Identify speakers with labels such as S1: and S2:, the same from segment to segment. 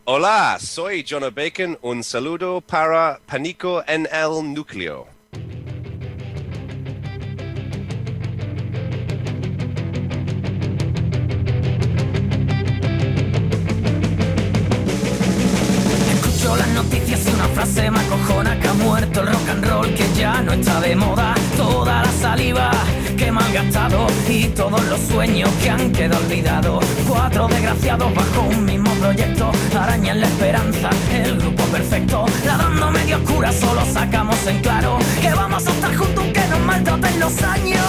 S1: Hola, soy Jonah Bacon. Un saludo para Pánico en el Núcleo.
S2: Escucho las noticias y una frase me acojona: que ha muerto el rock and roll, que ya no está de moda. Toda la saliva que me han gastado y todos los sueños que han quedado olvidados. 4 desgraciados bajo un mismo proyecto arañan la esperanza, el grupo perfecto. La dando medio oscura solo sacamos en claro que vamos a estar juntos aunque nos maltraten los años.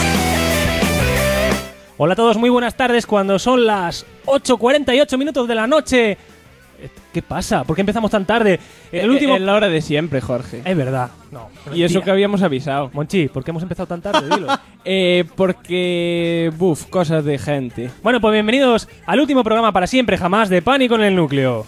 S3: Hola a todos, muy buenas tardes cuando son las 8:48 minutos de la noche. ¿Qué pasa? ¿Por qué empezamos tan tarde?
S4: El último... Es la hora de siempre, Jorge.
S3: Es verdad. No.
S4: Y eso que habíamos avisado.
S3: Monchi, ¿por qué hemos empezado tan tarde? Dilo.
S4: Porque... cosas de gente.
S3: Bueno, pues bienvenidos al último programa para siempre jamás de Pánico en el Núcleo.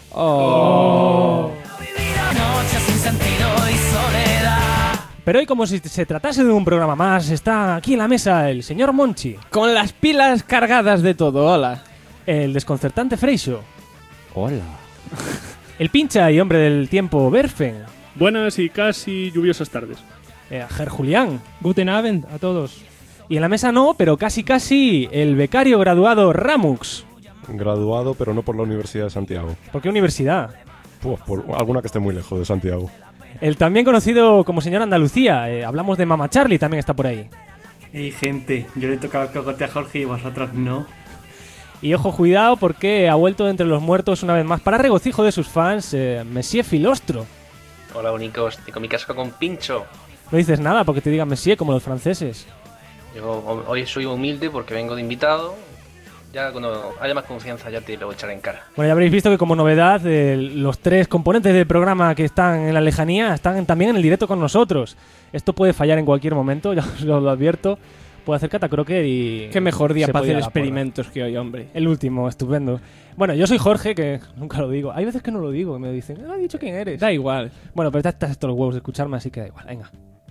S3: Pero hoy, como si se tratase de un programa más, está aquí en la mesa el señor Monchi.
S4: Con las pilas cargadas de todo, hola.
S3: El desconcertante Freixo.
S5: Hola.
S3: El pincha y hombre del tiempo Berfen.
S6: Buenas y casi lluviosas tardes.
S3: Ger Julián.
S7: Guten Abend a todos.
S3: Y en la mesa no, pero casi, el becario graduado Ramux.
S8: Graduado, pero no por la Universidad de Santiago.
S3: ¿Por qué universidad?
S8: Pues por alguna que esté muy lejos de Santiago.
S3: El también conocido como señor Andalucía. Hablamos de Mama Charlie, también está por ahí.
S9: Hey gente, yo le he tocado el cogote a Jorge y vosotros no.
S3: Y ojo, cuidado, porque ha vuelto de entre los muertos una vez más para regocijo de sus fans, Monsieur Filostro.
S10: Hola, bonicos, tengo mi casco con pincho.
S3: No dices nada porque te digan Monsieur como los franceses.
S10: Yo hoy soy humilde porque vengo de invitado. Ya cuando haya más confianza ya te lo echaré en cara.
S3: Bueno, ya habréis visto que como novedad los 3 componentes del programa que están en la lejanía están también en el directo con nosotros. Esto puede fallar en cualquier momento, ya os lo advierto. Puede hacer catacroker y...
S4: Qué mejor día para hacer
S3: experimentos
S4: que hoy, hombre.
S3: El último, estupendo. Bueno, yo soy Jorge, que nunca lo digo. Hay veces que no lo digo, me dicen, no he dicho quién eres.
S4: Da igual.
S3: Bueno, pero estás estos los huevos de escucharme, así que da igual, venga.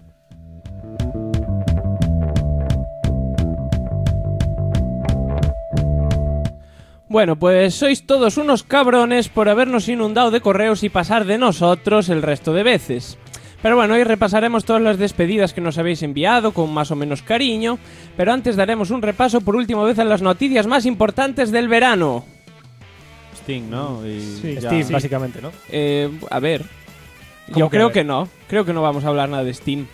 S4: Bueno, pues sois todos unos cabrones por habernos inundado de correos y pasar de nosotros el resto de veces. Pero bueno, hoy repasaremos todas las despedidas que nos habéis enviado con más o menos cariño, pero antes daremos un repaso por última vez a las noticias más importantes del verano.
S5: Sting, ¿no?
S3: Sí, Steam, básicamente, ¿no?
S4: A ver, yo creo que no. Creo que no vamos a hablar nada de Steam.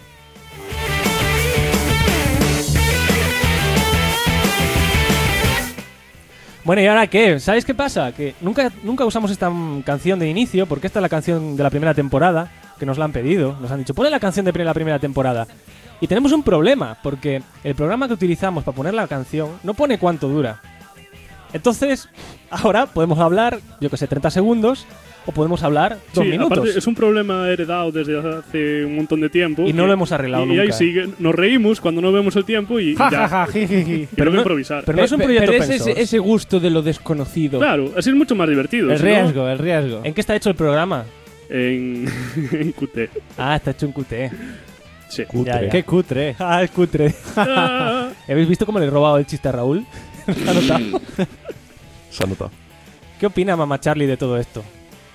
S3: Bueno, ¿y ahora qué? ¿Sabéis qué pasa? Que nunca usamos esta canción de inicio, porque esta es la canción de la primera temporada, que nos la han pedido. Nos han dicho, ponle la canción de la primera temporada. Y tenemos un problema, porque el programa que utilizamos para poner la canción no pone cuánto dura. Entonces, ahora podemos hablar, yo que sé, 30 segundos, o podemos hablar 2 minutos.
S6: Aparte, es un problema heredado desde hace un montón de tiempo.
S3: Y no lo hemos arreglado nunca.
S6: Y ahí sigue, nos reímos cuando no vemos el tiempo y ya. Pero no improvisar.
S3: Pero no es un proyecto
S4: pero es ese gusto de lo desconocido.
S6: Claro, así es mucho más divertido.
S4: El riesgo.
S3: ¿En qué está hecho el programa?
S6: En Qt.
S3: Ah, está hecho en Qt.
S6: Sí.
S5: Cutre.
S3: Ya.
S5: ¡Qué cutre!
S3: Ah, es cutre. ¿Habéis visto cómo le he robado el chiste a Raúl? ¿Se ha notado?
S8: Se ha notado.
S3: ¿Qué opina Mama Charlie de todo esto?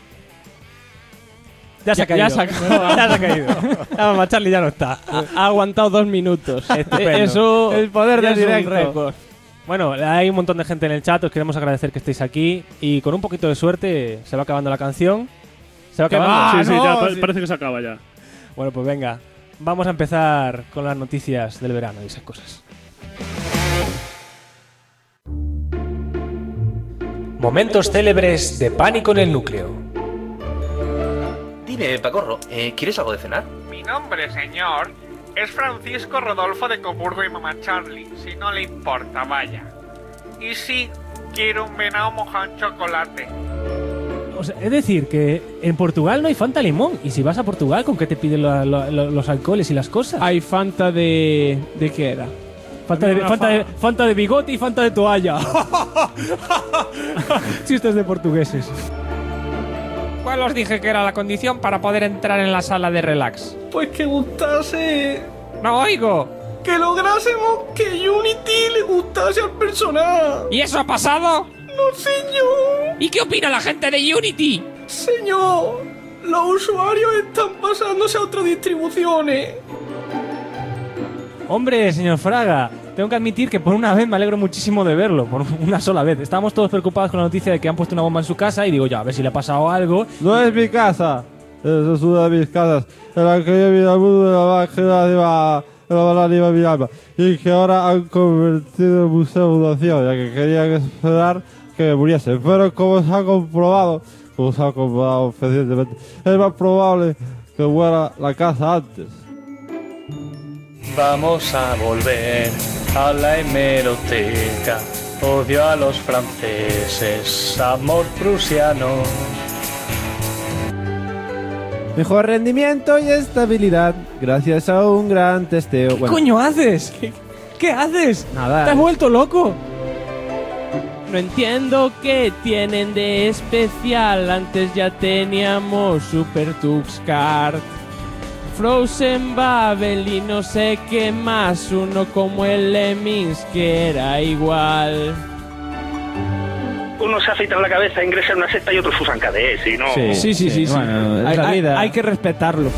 S3: Ya se ha caído.
S4: Ya se ha caído.
S3: Mama Charlie ya no está.
S4: Ha aguantado 2 minutos.
S3: Estupendo.
S4: Eso,
S3: el poder del
S4: es un
S3: directo.
S4: récord.
S3: Bueno, hay un montón de gente en el chat. Os queremos agradecer que estéis aquí. Y con un poquito de suerte se va acabando la canción. Se va acabando.
S6: Sí, ya parece que se acaba ya.
S3: Bueno, pues venga. Vamos a empezar con las noticias del verano y esas cosas. Momentos célebres de Pánico en el Núcleo.
S10: Dime, Pacorro, ¿quieres algo de cenar?
S11: Mi nombre, señor, es Francisco Rodolfo de Coburgo y Mama Charlie, si no le importa, vaya. Y sí, quiero un venado mojado en chocolate.
S3: O sea, es decir, que en Portugal no hay Fanta limón. Y si vas a Portugal, ¿con qué te piden los alcoholes y las cosas?
S4: Hay Fanta de... ¿De qué era?
S3: Fanta de bigote y Fanta de toalla. Chistes de portugueses.
S11: ¿Cuál os dije que era la condición para poder entrar en la sala de relax?
S9: Pues que gustase...
S11: ¡No oigo!
S9: Que lográsemos que Unity le gustase al personal.
S11: ¿Y eso ha pasado?
S9: No sé yo.
S4: ¿Y qué opina la gente de Unity?
S2: Señor, los usuarios están pasándose a otras distribuciones.
S3: Hombre, señor Fraga, tengo que admitir que por una vez me alegro muchísimo de verlo, por una sola vez. Estábamos todos preocupados con la noticia de que han puesto una bomba en su casa y digo, ya, a ver si le ha pasado algo.
S7: No es mi casa, es una de mis casas, en la que yo vine al mundo de la magia de la banana mi alma, y que ahora han convertido en museo de fundación, ya que querían esperar que me muriese. Pero como se ha comprobado recientemente, es más probable que muera la casa antes.
S12: Vamos a volver a la hemeroteca. Odio a los franceses, amor prusiano.
S7: Mejor rendimiento y estabilidad gracias a un gran testeo.
S3: ¿Qué coño haces? ¿Qué haces?
S7: Nada.
S3: ¿Te has vuelto loco?
S4: No entiendo qué tienen de especial. Antes ya teníamos Super Tux Kart, Frozen Babel y no sé qué más. Uno como el Lemmings que era igual.
S13: Uno se afeita la cabeza, ingresa en una secta y otros usan KDS y no...
S4: Sí. Bueno, hay que respetarlo.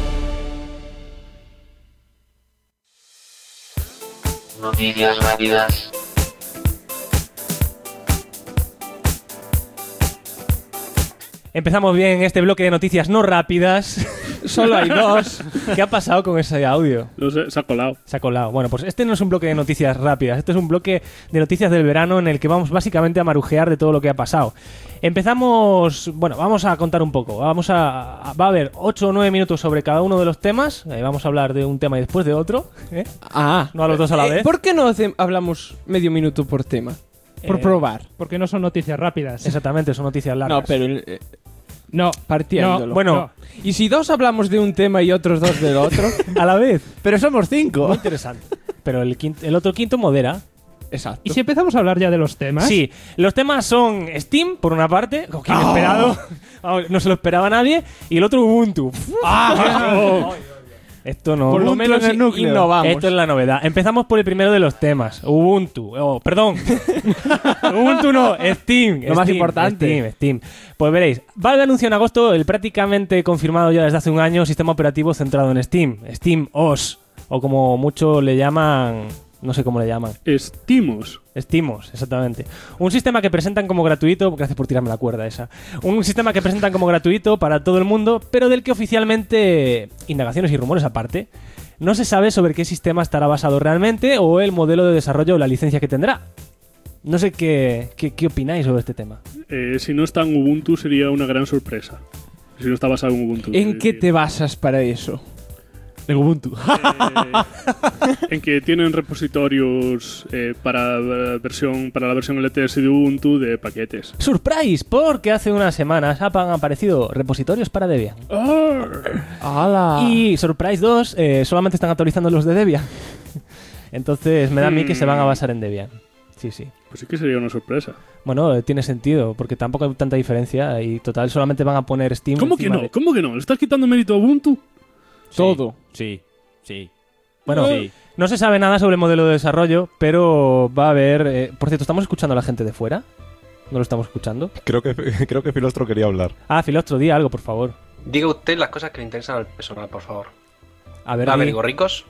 S14: Noticias rápidas.
S3: Empezamos bien este bloque de noticias no rápidas. Solo hay dos. ¿Qué ha pasado con ese audio?
S6: No sé, se ha colado.
S3: Se ha colado. Bueno, pues este no es un bloque de noticias rápidas. Este es un bloque de noticias del verano en el que vamos básicamente a marujear de todo lo que ha pasado. Empezamos... Bueno, vamos a contar un poco. Va a haber 8 o 9 minutos sobre cada uno de los temas. Vamos a hablar de un tema y después de otro. No a los dos a la vez.
S4: ¿Por qué no hablamos medio minuto por tema? Por probar.
S15: Porque no son noticias rápidas.
S3: Exactamente, son noticias largas.
S4: No, pero...
S15: No,
S4: partiéndolo.
S15: No,
S3: bueno,
S15: no.
S4: ¿Y si dos hablamos de un tema y otros dos del otro?
S3: A la vez.
S7: Pero somos 5.
S3: Muy interesante. Pero el otro quinto modera.
S4: Exacto.
S15: ¿Y si empezamos a hablar ya de los temas?
S3: Sí, los temas son Steam, por una parte, que inesperado, no se lo esperaba nadie, y el otro Ubuntu. Esto no.
S4: Por lo menos innovamos.
S3: Esto es la novedad. Empezamos por el primero de los temas. Ubuntu. Perdón. Ubuntu no, Steam.
S4: Lo más importante.
S3: Steam. Pues veréis, Valve anunció en agosto el prácticamente confirmado ya desde hace un año sistema operativo centrado en Steam. Steam OS. O como muchos le llaman... No sé cómo le llaman.
S6: Steamos,
S3: exactamente. Un sistema que presentan como gratuito... Gracias por tirarme la cuerda esa. Un sistema que presentan como gratuito para todo el mundo, pero del que oficialmente, indagaciones y rumores aparte, no se sabe sobre qué sistema estará basado realmente o el modelo de desarrollo o la licencia que tendrá. No sé qué opináis sobre este tema.
S6: Si no está en Ubuntu sería una gran sorpresa. Si no está basado en Ubuntu.
S4: ¿En qué te basas para eso?
S3: En Ubuntu.
S6: En que tienen repositorios para la versión LTS de Ubuntu de paquetes.
S3: ¡Surprise! Porque hace unas semanas han aparecido repositorios para Debian.
S4: ¡Hala!
S3: Y Surprise 2 solamente están actualizando los de Debian. Entonces me da a mí que se van a basar en Debian. Sí.
S6: Pues sí que sería una sorpresa.
S3: Bueno, tiene sentido, porque tampoco hay tanta diferencia y total, solamente van a poner Steam.
S6: ¿Cómo que no? ¿Le estás quitando mérito a Ubuntu?
S4: Todo.
S5: Sí.
S3: Bueno,
S5: sí.
S3: No se sabe nada sobre el modelo de desarrollo, pero va a haber... por cierto, ¿estamos escuchando a la gente de fuera? ¿No lo estamos escuchando?
S8: Creo que Filostro quería hablar.
S3: Filostro, di algo, por favor.
S10: Diga usted las cosas que le interesan al personal, por favor.
S3: A ver,
S10: ¿Va a haber gorricos?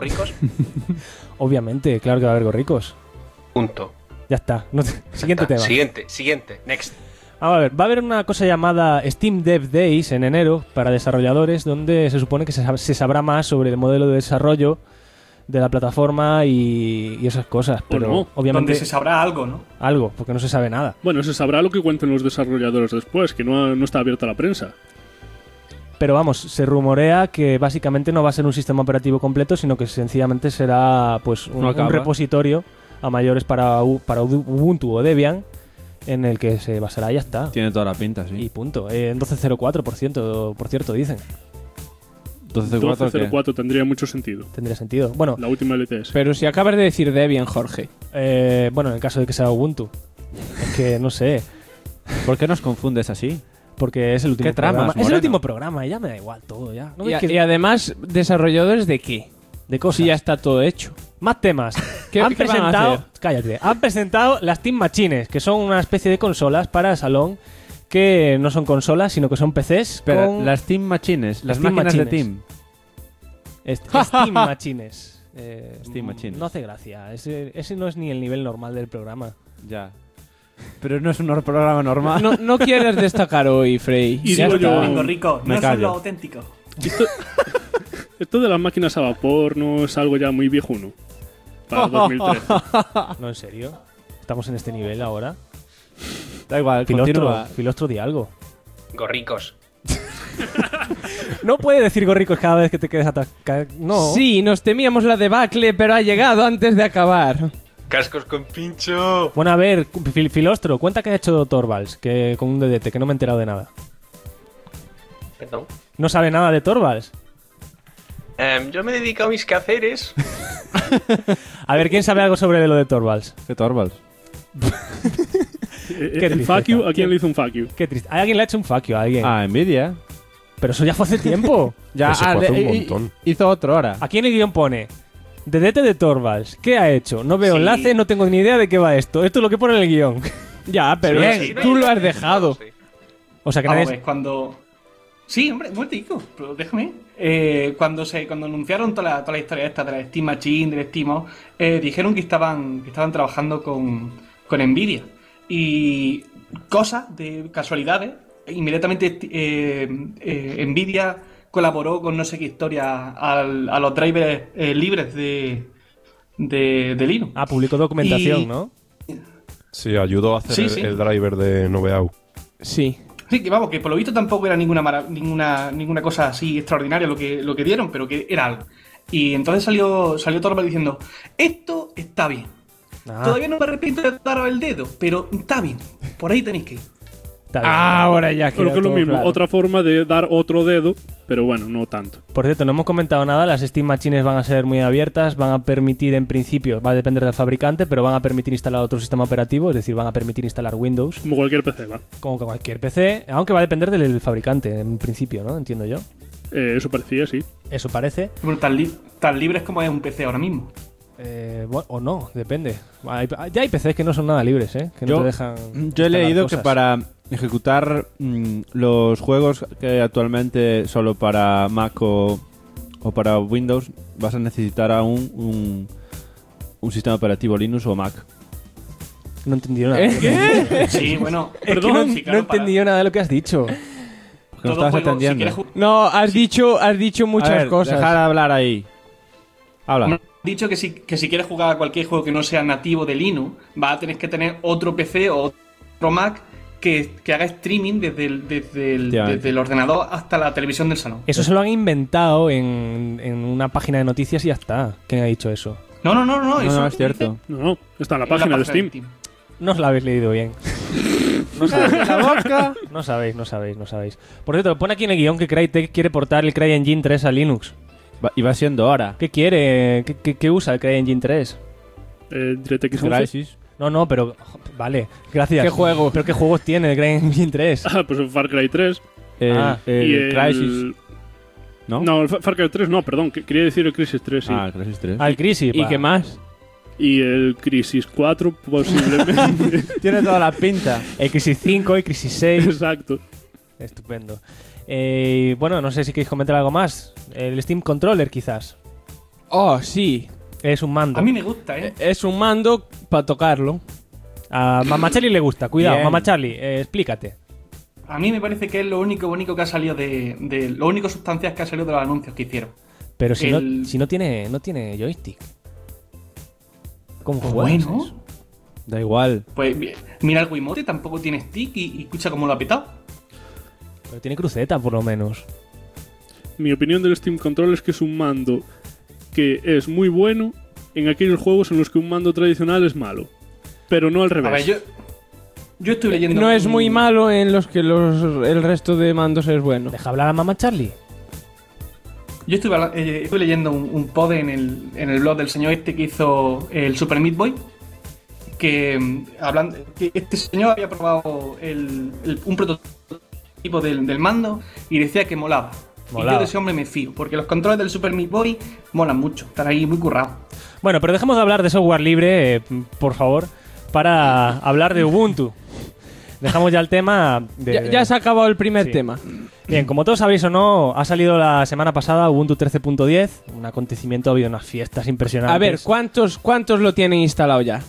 S3: Obviamente, claro que va a haber gorricos.
S10: Punto.
S3: Ya está. Siguiente tema.
S10: Siguiente. Next.
S3: A ver, va a haber una cosa llamada Steam Dev Days en enero para desarrolladores, donde se supone que se sabrá más sobre el modelo de desarrollo de la plataforma y esas cosas. Pero obviamente...
S9: Donde se sabrá algo, ¿no?
S3: Algo, porque no se sabe nada.
S6: Bueno, se sabrá lo que cuenten los desarrolladores después, que no está abierta a la prensa.
S3: Pero vamos, se rumorea que básicamente no va a ser un sistema operativo completo, sino que sencillamente será pues un repositorio a mayores para Ubuntu o Debian, en el que se basará y ya está.
S5: Tiene toda la pinta, sí.
S3: Y punto. 12.04%, por cierto, dicen.
S6: 12.04 tendría mucho sentido.
S3: Tendría sentido. Bueno,
S6: la última LTS.
S4: Pero si acabas de decir Debian, Jorge.
S3: Bueno, en el caso de que sea Ubuntu. Es que no sé.
S5: ¿Por qué nos confundes así?
S3: Porque es el último
S5: programa.
S3: Es el último programa y ya me da igual todo ya. ¿No
S4: y además, ¿desarrolladores de qué?
S3: de cosas.
S4: Sí, ya está todo hecho.
S3: Más temas.
S4: ¿Qué van a hacer?
S3: Cállate. Han presentado las Steam Machines, que son una especie de consolas para el salón, que no son consolas, sino que son PCs.
S5: Pero
S3: con
S5: las Steam Machines, las
S3: Steam
S5: máquinas
S3: Machines.
S5: de Team.
S3: Steam Machines.
S5: Steam Machines.
S3: No hace gracia. Ese no es ni el nivel normal del programa.
S5: Ya. Pero no es un programa normal.
S4: No quieres destacar hoy, Frey.
S6: Y
S3: Ya
S6: digo
S3: está.
S6: yo,
S9: Vengo rico,
S5: Me
S9: no
S5: callo.
S9: son lo auténtico.
S6: esto de las máquinas a vapor no es algo ya muy viejuno. Para 2013.
S3: No, en serio. Estamos en este nivel ahora.
S5: Da igual, continúa.
S3: Filostro, di algo.
S10: Gorricos.
S3: No puede decir gorricos cada vez que te quedes atascado. No.
S4: Sí, nos temíamos la debacle, pero ha llegado antes de acabar.
S10: Cascos con pincho.
S3: Bueno, a ver, Filostro, cuenta que ha hecho Torvalds que con un DDT, que no me he enterado de nada.
S10: Perdón.
S3: ¿No sabe nada de Torvalds?
S10: Yo me he dedicado a mis quehaceres.
S3: A ver, ¿quién sabe algo sobre lo de Torvalds?
S5: ¿Qué Torvalds?
S3: Qué
S6: ¿El
S3: tristeza.
S6: fuck you? ¿A quién le hizo un fuck you?
S3: Qué triste. ¿Alguien le ha hecho un fuck you a alguien?
S5: Ah, Nvidia.
S3: Pero eso ya fue hace tiempo.
S5: Ya,
S1: Ese fue hace un montón.
S5: Hizo otro ahora.
S3: Aquí en el guión pone DDT de Torvalds. ¿Qué ha hecho? No veo
S9: Sí.
S3: enlace, no tengo ni idea de qué va esto. Esto es lo que pone en el guión.
S4: Ya, pero
S10: Sí,
S4: tú
S10: no,
S4: lo has
S10: sí,
S4: dejado.
S10: sí.
S3: O sea que
S9: Vamos a
S3: nadie...
S9: ver, cuando... Sí, hombre, un momentico, pero déjame. Cuando anunciaron toda la historia esta de la Steam Machine, del Steam, dijeron que estaban trabajando con Nvidia. Y cosas de casualidades, inmediatamente Nvidia colaboró con no sé qué historia a los drivers libres de Linux.
S3: Ah, publicó documentación,
S9: Y-
S3: ¿no?
S8: Sí, ayudó a hacer
S9: Sí,
S8: el,
S9: sí.
S8: el driver de Noveau.
S4: Sí.
S9: Sí, que vamos, que por lo visto tampoco era ninguna cosa así extraordinaria lo que dieron, pero que era algo. Y entonces salió Torvald diciendo, esto está bien.
S3: Ah,
S9: Todavía no me arrepiento de daros el dedo, pero está bien. Por ahí tenéis que ir.
S3: está bien.
S4: Ahora ya
S6: Creo
S4: queda
S6: que es lo
S4: todo
S6: mismo,
S4: claro.
S6: otra forma de dar otro dedo, pero bueno, no tanto.
S3: Por cierto, no hemos comentado nada. Las Steam Machines van a ser muy abiertas. Van a permitir, en principio, va a depender del fabricante, pero van a permitir instalar otro sistema operativo. Es decir, van a permitir instalar Windows,
S6: Como cualquier PC, va.
S3: como que cualquier PC. Aunque va a depender del fabricante, en principio, ¿no? Entiendo yo.
S6: Eso parecía, sí.
S3: Eso parece.
S9: Bueno, tan libres como es un PC ahora mismo.
S3: Bueno, o no, depende. Ya hay PCs que no son nada libres, ¿eh? Que no te dejan.
S5: Yo he
S3: instalar
S5: leído
S3: cosas.
S5: que para ejecutar los juegos que hay actualmente solo para Mac o para Windows vas a necesitar aún un sistema operativo Linux o Mac.
S3: No he entendido nada.
S4: ¿Qué?
S9: Sí, bueno,
S3: Es que no he entendido nada de lo que has dicho.
S5: Porque no estabas atendiendo.
S4: No, has dicho muchas
S5: A ver,
S4: cosas.
S5: Deja de hablar ahí. Habla.
S9: Me han dicho que si quieres jugar a cualquier juego que no sea nativo de Linux, vas a tener que tener otro PC o otro Mac que haga streaming desde el ordenador hasta la televisión del salón.
S3: Eso se lo han inventado en una página de noticias y ya está. ¿Quién ha dicho eso?
S9: No, eso
S5: No, es cierto.
S6: No, está en la
S9: en la
S6: página de Steam.
S3: No os la habéis leído bien. No sabéis.
S5: La boca.
S3: No sabéis. Por cierto, pone aquí en el guión que Crytek quiere portar el CryEngine 3 a Linux.
S5: Y va siendo hora.
S3: ¿Qué quiere? ¿Qué usa el CryEngine 3?
S6: DirectX 11.
S3: Crysis. No, pero... Vale, gracias.
S4: ¿Qué juego?
S3: ¿Pero qué juegos tiene el CryEngine 3?
S6: Ah, pues el Far Cry 3.
S5: El Crysis. ¿No?
S6: No, el Far Cry 3 no, perdón. Quería decir el Crisis 3, sí.
S5: Ah, Crysis 3.
S3: Al Crisis.
S4: ¿Y qué más?
S6: Y el Crisis 4 posiblemente.
S5: Tiene toda la pinta.
S3: El Crisis 5, el Crisis 6.
S6: Exacto.
S3: Estupendo. Bueno, no sé si queréis comentar algo más. El Steam Controller, quizás.
S4: Oh, sí.
S3: Es un mando.
S9: A mí me gusta, ¿eh?
S4: Es un mando para tocarlo.
S3: A Mamá Charlie le gusta. Cuidado,
S5: Bien.
S3: Mamá Charlie, explícate.
S9: A mí me parece que es lo único bonito que ha salido de lo único sustancias que ha salido de los anuncios que hicieron.
S3: Pero si
S9: El-
S3: no tiene joystick. ¿Cómo
S9: Pues
S3: juegas
S9: bueno.
S3: eso?
S5: Da igual.
S9: Pues mira el Wiimote, tampoco tiene stick y escucha cómo lo ha petado.
S3: Pero tiene cruceta, por lo menos.
S6: Mi opinión del Steam Control es que es un mando que es muy bueno en aquellos juegos en los que un mando tradicional es malo. Pero no al revés.
S9: A ver, yo estoy leyendo...
S4: No es muy malo en los que el resto de mandos es bueno.
S3: ¿Deja hablar a Mamá Charlie?
S9: Yo estuve leyendo un pod en el blog del señor este que hizo el Super Meat Boy, que este señor había probado un prototipo del mando y decía que molaba. Y
S3: Molaba.
S9: yo de ese hombre me fío, porque los controles del Super Meat Boy molan mucho. Están ahí muy currados.
S3: Bueno, pero dejemos de hablar de software libre, por favor, para hablar de Ubuntu. Dejamos ya el tema de...
S4: Ya se ha acabado el primer
S3: Sí.
S4: tema.
S3: Bien, como todos sabéis o no, ha salido la semana pasada Ubuntu 13.10, un acontecimiento, ha habido unas fiestas impresionantes.
S4: A ver, ¿cuántos lo tienen instalado ya?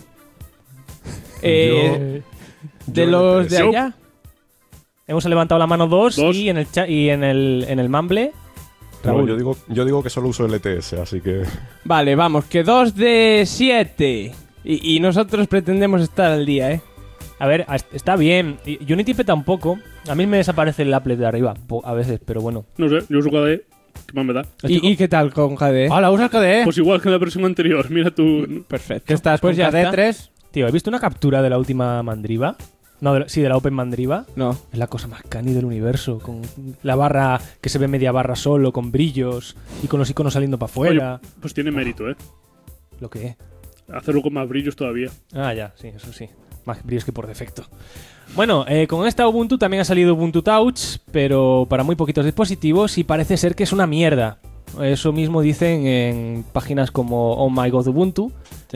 S4: De los de
S8: Yo-
S4: allá.
S3: Hemos levantado la mano dos. Y en el y en el Mumble,
S8: No,
S3: Raúl.
S8: yo digo que solo uso LTS, así que...
S4: Vale, vamos, que 2 de 7. Y nosotros pretendemos estar al día, ¿eh?
S3: A ver, está bien. Y Unity peta un poco. A mí me desaparece el applet de arriba, a veces, pero bueno.
S6: No sé, yo uso KDE. ¿Qué más me da?
S4: ¿Y qué tal con KDE?
S5: Hola, ¿usas KDE?
S6: Pues igual que en la versión anterior. Mira tú.
S4: Perfecto.
S5: ¿Qué estás
S3: Pues
S5: con
S3: ya
S5: KDE
S3: está.
S5: 3?
S3: Tío, ¿he visto una captura de la última Mandriva? No, sí, de la Open Mandriva.
S4: No.
S3: Es la cosa más cani del universo. Con la barra que se ve media barra solo, con brillos y con los iconos saliendo para afuera.
S6: Oye, pues tiene mérito, ¿eh?
S3: ¿Lo que es?
S6: Hacerlo con más brillos todavía.
S3: Ah, ya, sí, eso sí. Más brillos que por defecto. Bueno, con esta Ubuntu también ha salido Ubuntu Touch, pero para muy poquitos dispositivos y parece ser que es una mierda. Eso mismo dicen en páginas como Oh My God Ubuntu.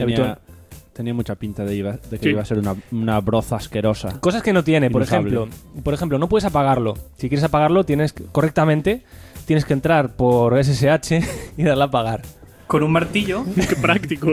S5: Tenía mucha pinta de que
S3: Sí.
S5: iba a ser una broza asquerosa.
S3: Cosas que no tiene, por
S5: Inusable.
S3: ejemplo, no puedes apagarlo. Si quieres apagarlo, correctamente tienes que entrar por SSH y darle a apagar.
S9: Con un martillo.
S6: Qué práctico.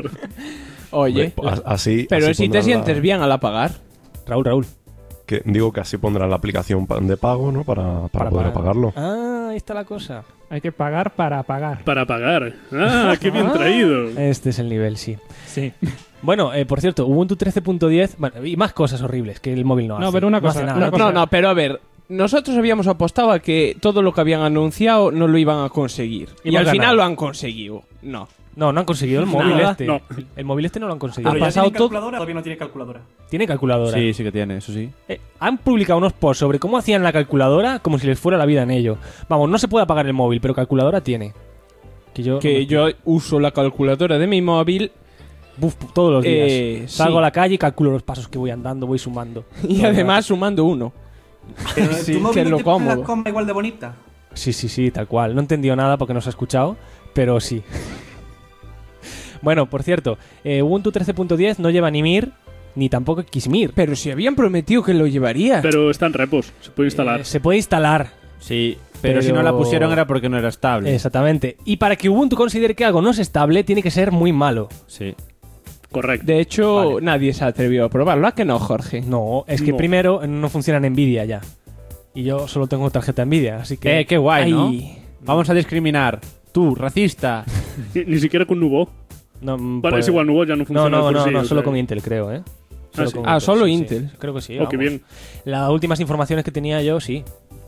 S4: Oye,
S8: Así,
S4: pero
S8: así
S4: si te
S8: pondrán
S4: sientes bien al apagar.
S3: Raúl.
S8: Que, digo que así pondrán la aplicación de pago, ¿no? Para poder apagarlo.
S3: Ah, ahí está la cosa.
S15: Hay que pagar para pagar.
S6: Para pagar. Ah, qué bien traído.
S3: Este es el nivel, sí.
S15: Sí.
S3: Bueno, por cierto, Ubuntu 13.10 bueno, y más cosas horribles que el móvil no hace.
S15: No, pero una
S3: No
S15: cosa,
S3: hace nada.
S4: No, pero a ver. Nosotros habíamos apostado a que todo lo que habían anunciado no lo iban a conseguir.
S3: Y
S4: Y
S3: hemos
S4: al final
S3: ganado.
S4: lo han conseguido. No.
S3: No han conseguido el móvil
S4: Nada.
S3: este.
S6: No.
S3: El móvil este no lo han conseguido.
S9: ¿Pero
S3: Ha
S9: ya tiene
S3: pasado todo.
S9: calculadora o todavía no tiene calculadora?
S3: Tiene calculadora.
S5: Sí, sí que tiene, eso sí.
S3: Han publicado unos posts sobre cómo hacían la calculadora como si les fuera la vida en ello. Vamos, no se puede apagar el móvil, pero calculadora tiene.
S4: Que yo uso la calculadora de mi móvil.
S3: Todos los días.
S4: Sí.
S3: Salgo a la calle y calculo los pasos que voy andando, voy sumando.
S4: Y además sumando uno.
S9: Pero
S4: Sí,
S9: tu móvil
S4: que es
S9: no
S4: lo
S9: te pone la
S4: cómodo.
S9: coma igual de bonita.
S3: Sí, tal cual. No he entendido nada porque no se ha escuchado, pero sí. Bueno, por cierto, Ubuntu 13.10 no lleva ni Mir, ni tampoco Xmir.
S4: Pero si habían prometido que lo llevaría.
S6: Pero está en repos. Se puede instalar.
S3: Se puede instalar.
S5: Sí, pero si no la pusieron era porque no era estable.
S3: Exactamente. Y para que Ubuntu considere que algo no es estable, tiene que ser muy malo.
S5: Sí.
S6: Correcto.
S4: De hecho, nadie se atrevió a probarlo. ¿A que no, Jorge?
S3: No, es que
S6: No.
S3: primero no funciona en Nvidia ya. Y yo solo tengo tarjeta Nvidia, así que...
S5: Qué guay, ¿no?
S3: Ay.
S5: Vamos a discriminar. Tú, racista.
S6: Ni siquiera con Nuvo.
S3: No,
S6: Vale, es igual, Nuvo ya no funciona.
S3: No,
S6: por sí, o
S3: solo
S6: sea.
S3: con Intel, creo, ¿eh?
S6: sí.
S4: Solo
S3: sí,
S4: Intel.
S3: sí. Creo que sí.
S6: Oh, qué
S3: vamos.
S6: bien.
S3: Las últimas informaciones que tenía yo, sí.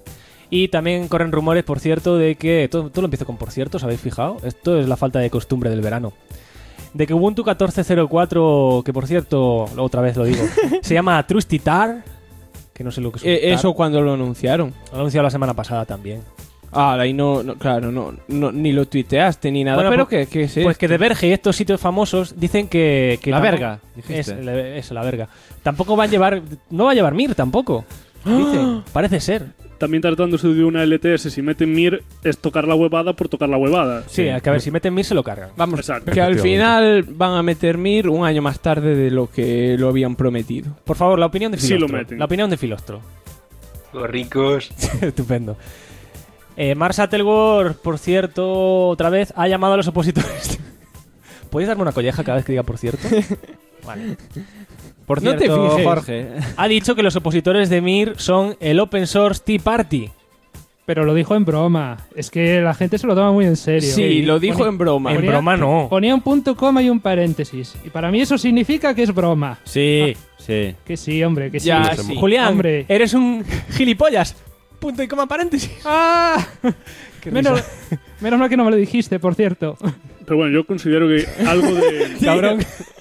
S3: Y también corren rumores, por cierto, de que... Todo lo empiezo con por cierto, ¿os habéis fijado? Esto es la falta de costumbre del verano. De que Ubuntu 14.04, que por cierto, otra vez lo digo, se llama Trustitar, que no sé lo que es un tar.
S4: Eso cuando lo anunciaron.
S3: Lo anunciado la semana pasada también.
S4: Ahí no, claro, no, ni lo tuiteaste ni nada.
S3: Bueno,
S4: pero
S3: pues-
S4: ¿qué es
S3: Pues que
S4: esto?
S3: de Verge y estos sitios famosos dicen que
S5: La
S3: tampoco-
S5: verga, dijiste.
S3: Eso, la verga. Tampoco va a llevar... No va a llevar Mir tampoco. Dicen, parece ser.
S6: También tratándose de una LTS, si meten Mir, es tocar la huevada por tocar la huevada.
S3: Sí, que a ver, si meten Mir se lo cargan.
S4: Vamos,
S6: Exacto.
S4: que al final van a meter Mir un año más tarde de lo que lo habían prometido.
S3: Por favor, la opinión de
S6: Sí
S3: Filostro.
S6: lo meten.
S3: La opinión de Filostro.
S10: Los ricos.
S3: Estupendo. Mars Attleworth, por cierto, otra vez, ha llamado a los opositores. ¿Podéis darme una colleja cada vez que diga por cierto? Vale.
S5: Por
S4: No te
S5: cierto,
S4: fijes.
S5: Jorge.
S3: Ha dicho que los opositores de Mir son el Open Source Tea Party.
S15: Pero lo dijo en broma. Es que la gente se lo toma muy en serio.
S4: Sí, lo dijo en broma.
S3: En broma no.
S15: Ponía un punto coma y un paréntesis. Y para mí eso significa que es broma.
S5: Sí, sí.
S15: Que sí, hombre, que
S4: Ya,
S15: sí.
S4: sí.
S3: Julián,
S15: Hombre.
S3: eres un gilipollas. Punto y coma paréntesis.
S15: ¡Ah! Menos mal que no me lo dijiste, por cierto.
S6: Pero bueno, yo considero que algo de...
S3: Cabrón.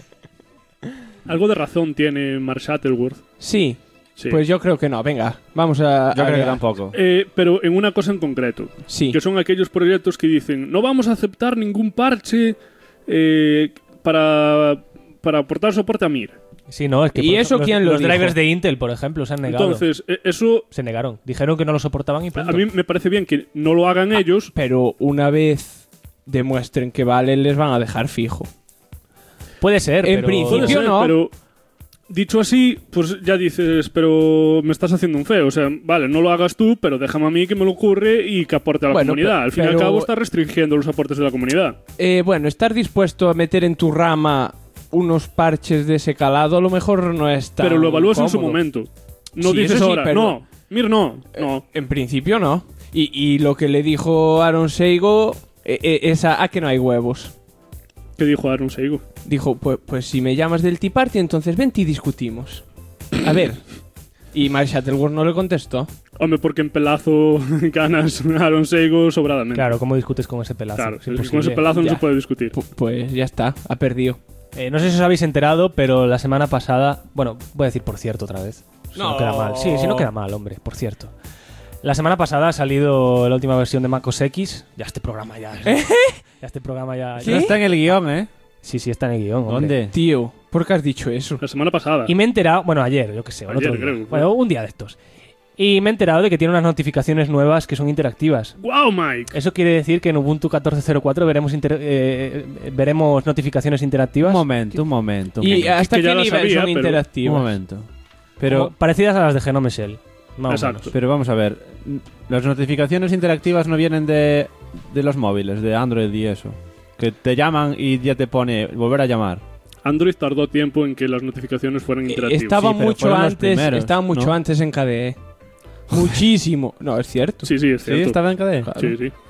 S6: algo de razón tiene Mars Attleworth.
S4: Sí.
S6: Sí.
S4: Pues yo creo que no. Venga, vamos a...
S5: Yo
S4: a-
S5: creo que tampoco.
S6: Pero en una cosa en concreto.
S4: Sí.
S6: Que son aquellos proyectos que dicen no vamos a aceptar ningún parche para aportar soporte a Mir.
S3: Sí, no, es que
S4: ¿Y
S3: por
S4: eso
S3: ejemplo,
S4: quién lo
S3: los
S4: dijo?
S3: drivers de Intel, por ejemplo, se han negado.
S6: Entonces, eso
S3: Se negaron. Dijeron que no lo soportaban y punto.
S6: a mí me parece bien que no lo hagan ellos.
S4: Pero una vez demuestren que vale, les van a dejar fijo.
S3: Puede ser,
S4: En
S3: pero...
S4: principio
S6: Puede ser,
S4: no.
S6: pero dicho así, pues ya dices, pero me estás haciendo un feo. O sea, vale, no lo hagas tú, pero déjame a mí que me lo ocurre y que aporte a la
S4: Bueno,
S6: comunidad. Al fin y al
S4: pero-
S6: cabo estás restringiendo los aportes de la comunidad.
S4: Bueno, estar dispuesto a meter en tu rama unos parches de ese calado a lo mejor no es tan
S6: Pero lo evalúas en su
S4: cómodo.
S6: momento. No
S4: Sí,
S6: dices
S4: eso sí,
S6: ahora,
S4: pero-
S6: no, Mir, no.
S4: En principio no. Y lo que le dijo Aaron Seigo es a que no hay huevos.
S6: ¿Qué dijo Aaron Seigo?
S4: Dijo, pues si me llamas del Tea Party, entonces vente y discutimos. A ver. Y Mark Shuttleworth no le contestó.
S6: Hombre, porque en pelazo ganas a Aaron Seigo sobradamente.
S3: Claro, ¿cómo discutes con ese pelazo?
S6: Claro,
S3: Es
S6: con
S3: imposible.
S6: ese pelazo no
S4: Ya.
S6: se puede discutir.
S4: Pues ya está, ha perdido.
S3: No sé si os habéis enterado, pero la semana pasada... Bueno, voy a decir por cierto otra vez. Si no queda mal. Sí, si no queda mal, hombre, por cierto. La semana pasada ha salido la última versión de MacOS X. Ya este programa ya... Ya este programa ya...
S5: No está en el guión, ¿eh?
S3: Sí, está en el guión, hombre.
S5: ¿Dónde?
S4: Tío, ¿por qué has dicho eso?
S6: La semana pasada.
S3: Y me he enterado... Bueno, ayer, yo qué sé, o el
S6: Ayer,
S3: otro día.
S6: creo.
S3: Bueno, un día de estos. Y me he enterado de que tiene unas notificaciones nuevas que son interactivas.
S6: ¡Wow, Mike!
S3: Eso quiere decir que en Ubuntu 14.04 veremos notificaciones interactivas.
S5: Un momento.
S4: ¿Y hasta
S6: que ya
S4: qué
S6: lo
S4: nivel
S6: sabía,
S4: son
S6: pero-
S4: interactivas?
S5: Un momento. Pero,
S3: Parecidas a las de Genome Shell. Más o
S6: Exacto.
S3: menos.
S5: pero vamos a ver. Las notificaciones interactivas no vienen de los móviles, de Android y eso. Que te llaman y ya te pone volver a llamar.
S6: Android tardó tiempo en que las notificaciones fueran interactivas.
S4: Estaba
S5: Sí, pero
S4: mucho
S5: fueron los
S4: antes,
S5: primeros,
S4: estaba mucho
S5: ¿no?
S4: antes en KDE. Muchísimo. No, es cierto.
S6: Sí, es
S5: ¿Sí?
S6: cierto.
S5: ¿Estaba en KDE?
S4: Claro.
S6: Sí, sí.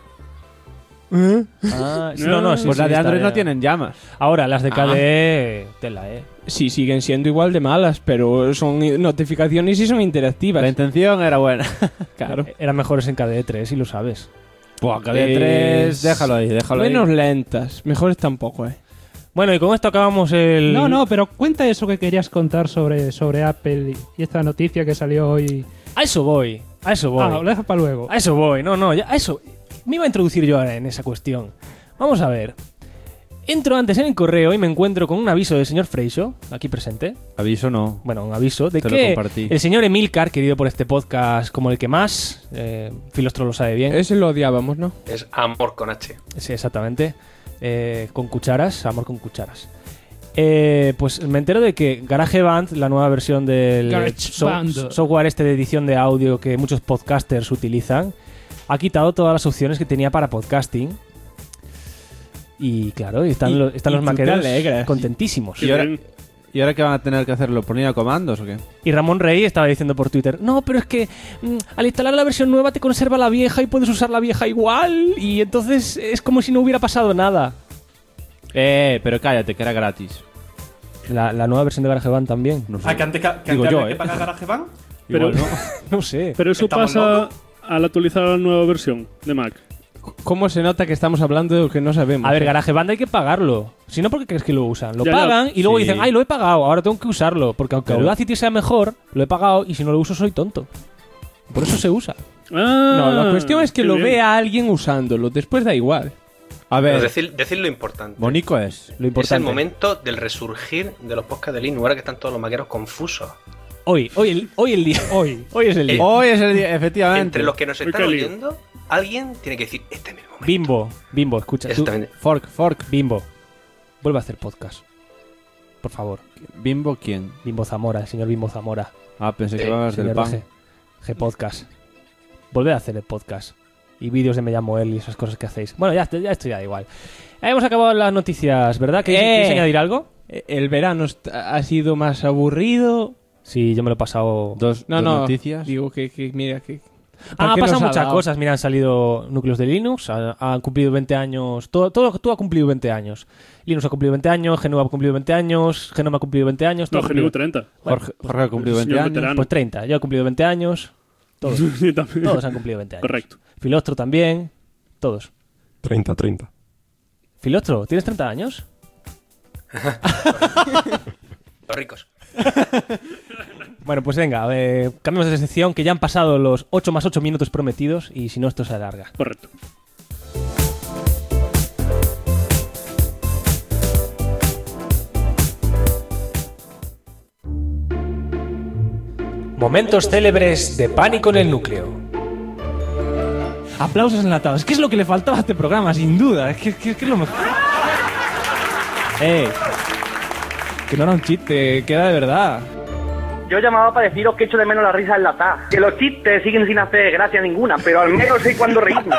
S3: Ah, sí, no, sí,
S5: Pues
S3: sí,
S5: la de
S3: está
S5: Android
S3: ya.
S5: no tienen llamas.
S3: Ahora, las de KDE, tela,
S4: Sí, siguen siendo igual de malas, pero son notificaciones y son interactivas.
S5: La intención era buena.
S4: Claro.
S3: Eran mejores en KDE 3 y lo sabes.
S5: Buah, KDE 3, déjalo ahí, déjalo
S4: Menos
S5: ahí.
S4: lentas. Mejores tampoco,
S3: Bueno, y con esto acabamos el...
S15: No, pero cuenta eso que querías contar sobre Apple y esta noticia que salió hoy.
S3: A eso voy.
S15: Ah, lo dejas para luego.
S3: A eso voy. No, ya, a eso... Me iba a introducir yo ahora en esa cuestión. Vamos a ver. Entro antes en el correo y me encuentro con un aviso del señor Freixo, aquí presente.
S5: Aviso no.
S3: Bueno, un aviso de
S5: Te lo
S3: que
S5: compartí.
S3: el señor Emilcar, querido por este podcast como el que más, Filostro lo sabe bien.
S4: Ese lo odiábamos, ¿no?
S10: Es amor con H.
S3: Sí, exactamente. Con cucharas, amor con cucharas. Pues me entero de que GarageBand, la nueva versión del
S15: GarageBand.
S3: software este de edición de audio que muchos podcasters utilizan, ha quitado todas las opciones que tenía para podcasting. Y claro, están los
S4: tú te
S3: maqueros
S4: alegras.
S3: contentísimos.
S5: ¿Y ahora qué van a tener que hacerlo? ¿Poner a comandos o qué?
S3: Y Ramón Rey estaba diciendo por Twitter, no, pero es que al instalar la versión nueva te conserva la vieja y puedes usar la vieja igual. Y entonces es como si no hubiera pasado nada.
S5: Pero cállate, que era gratis.
S3: La nueva versión de GarageBand también.
S5: No sé.
S9: Ah, que antes, que
S5: Digo
S9: antes
S5: yo,
S9: había que pagar GarageBand.
S6: Pero,
S5: Igual no.
S3: No sé.
S6: pero eso
S9: Estamos
S6: pasa
S9: locos.
S6: al actualizar la nueva versión de Mac.
S4: ¿Cómo se nota que estamos hablando de lo que no sabemos?
S3: A ver, GarageBand hay que pagarlo. Si no, ¿por qué crees que lo usan? Lo
S6: Ya,
S3: pagan y luego
S5: sí.
S3: dicen, ay, lo he pagado, ahora tengo que usarlo. Porque aunque
S5: Claro.
S3: Audacity sea mejor, lo he pagado y si no lo uso soy tonto. Por eso se usa.
S6: Ah,
S4: No, la cuestión es que
S6: qué
S4: lo
S6: bien.
S4: vea alguien usándolo. Después da igual.
S5: A
S10: Pero
S5: ver,
S10: decir lo importante.
S5: bonito es.
S3: Lo
S10: Es el
S3: importante.
S10: momento del resurgir de los podcasts de Linux, ahora que están todos los maqueros confusos.
S3: Hoy el día. Hoy es el día.
S5: Hoy es el día, efectivamente.
S10: Entre los que nos
S6: Uy,
S10: están
S6: qué lío.
S10: oyendo, alguien tiene que decir, este es mi momento.
S3: Bimbo, escucha. tú-
S10: Exactamente.
S5: Fork.
S3: Bimbo, vuelve a hacer podcast. Por favor.
S5: ¿Bimbo quién?
S3: Bimbo Zamora, el señor Bimbo Zamora.
S5: Ah, pensé que hablabas del
S3: Señor
S5: pan.
S3: G Podcast. Volved a hacer el podcast. Y vídeos de Me llamo él y esas cosas que hacéis. Bueno, ya esto ya da igual. Hemos acabado las noticias, ¿verdad? ¿Queréis añadir algo?
S4: El verano ha sido más aburrido.
S3: Sí, yo me lo he pasado.
S5: Dos
S4: No, no.
S5: noticias.
S4: Digo que mira, que.
S3: Han
S4: ¿qué
S3: pasado
S4: nos ha
S3: muchas
S4: dado?
S3: cosas. Mira, han salido núcleos de Linux, han cumplido 20 años. Todo ha cumplido 20 años. Linux ha cumplido 20 años, GNU ha cumplido 20 años, Genome ha cumplido 20 años. todo
S6: No,
S3: ha cumplido-
S6: GNU 30.
S5: Jorge ha cumplido
S6: Señor
S5: 20 años.
S6: veterano.
S3: Pues 30. Yo he cumplido 20 años. Todos.
S6: Sí, también.
S3: Todos han cumplido 20 años.
S6: Correcto.
S3: Filostro también. Todos.
S8: 30.
S3: Filostro, ¿tienes 30 años?
S10: Los ricos.
S3: Bueno, pues venga, cambiamos de sección que ya han pasado los 8 más 8 minutos prometidos y si no esto se alarga.
S6: Correcto.
S3: Momentos célebres de Pánico en el Núcleo. Aplausos enlatados. Es que es lo que le faltaba a este programa, sin duda. Es que es lo mejor. Que no era un chiste, que era de verdad.
S13: Yo llamaba para deciros que echo de menos la risa enlatada. Que los chistes siguen sin hacer gracia ninguna, pero al menos sé cuándo reírme.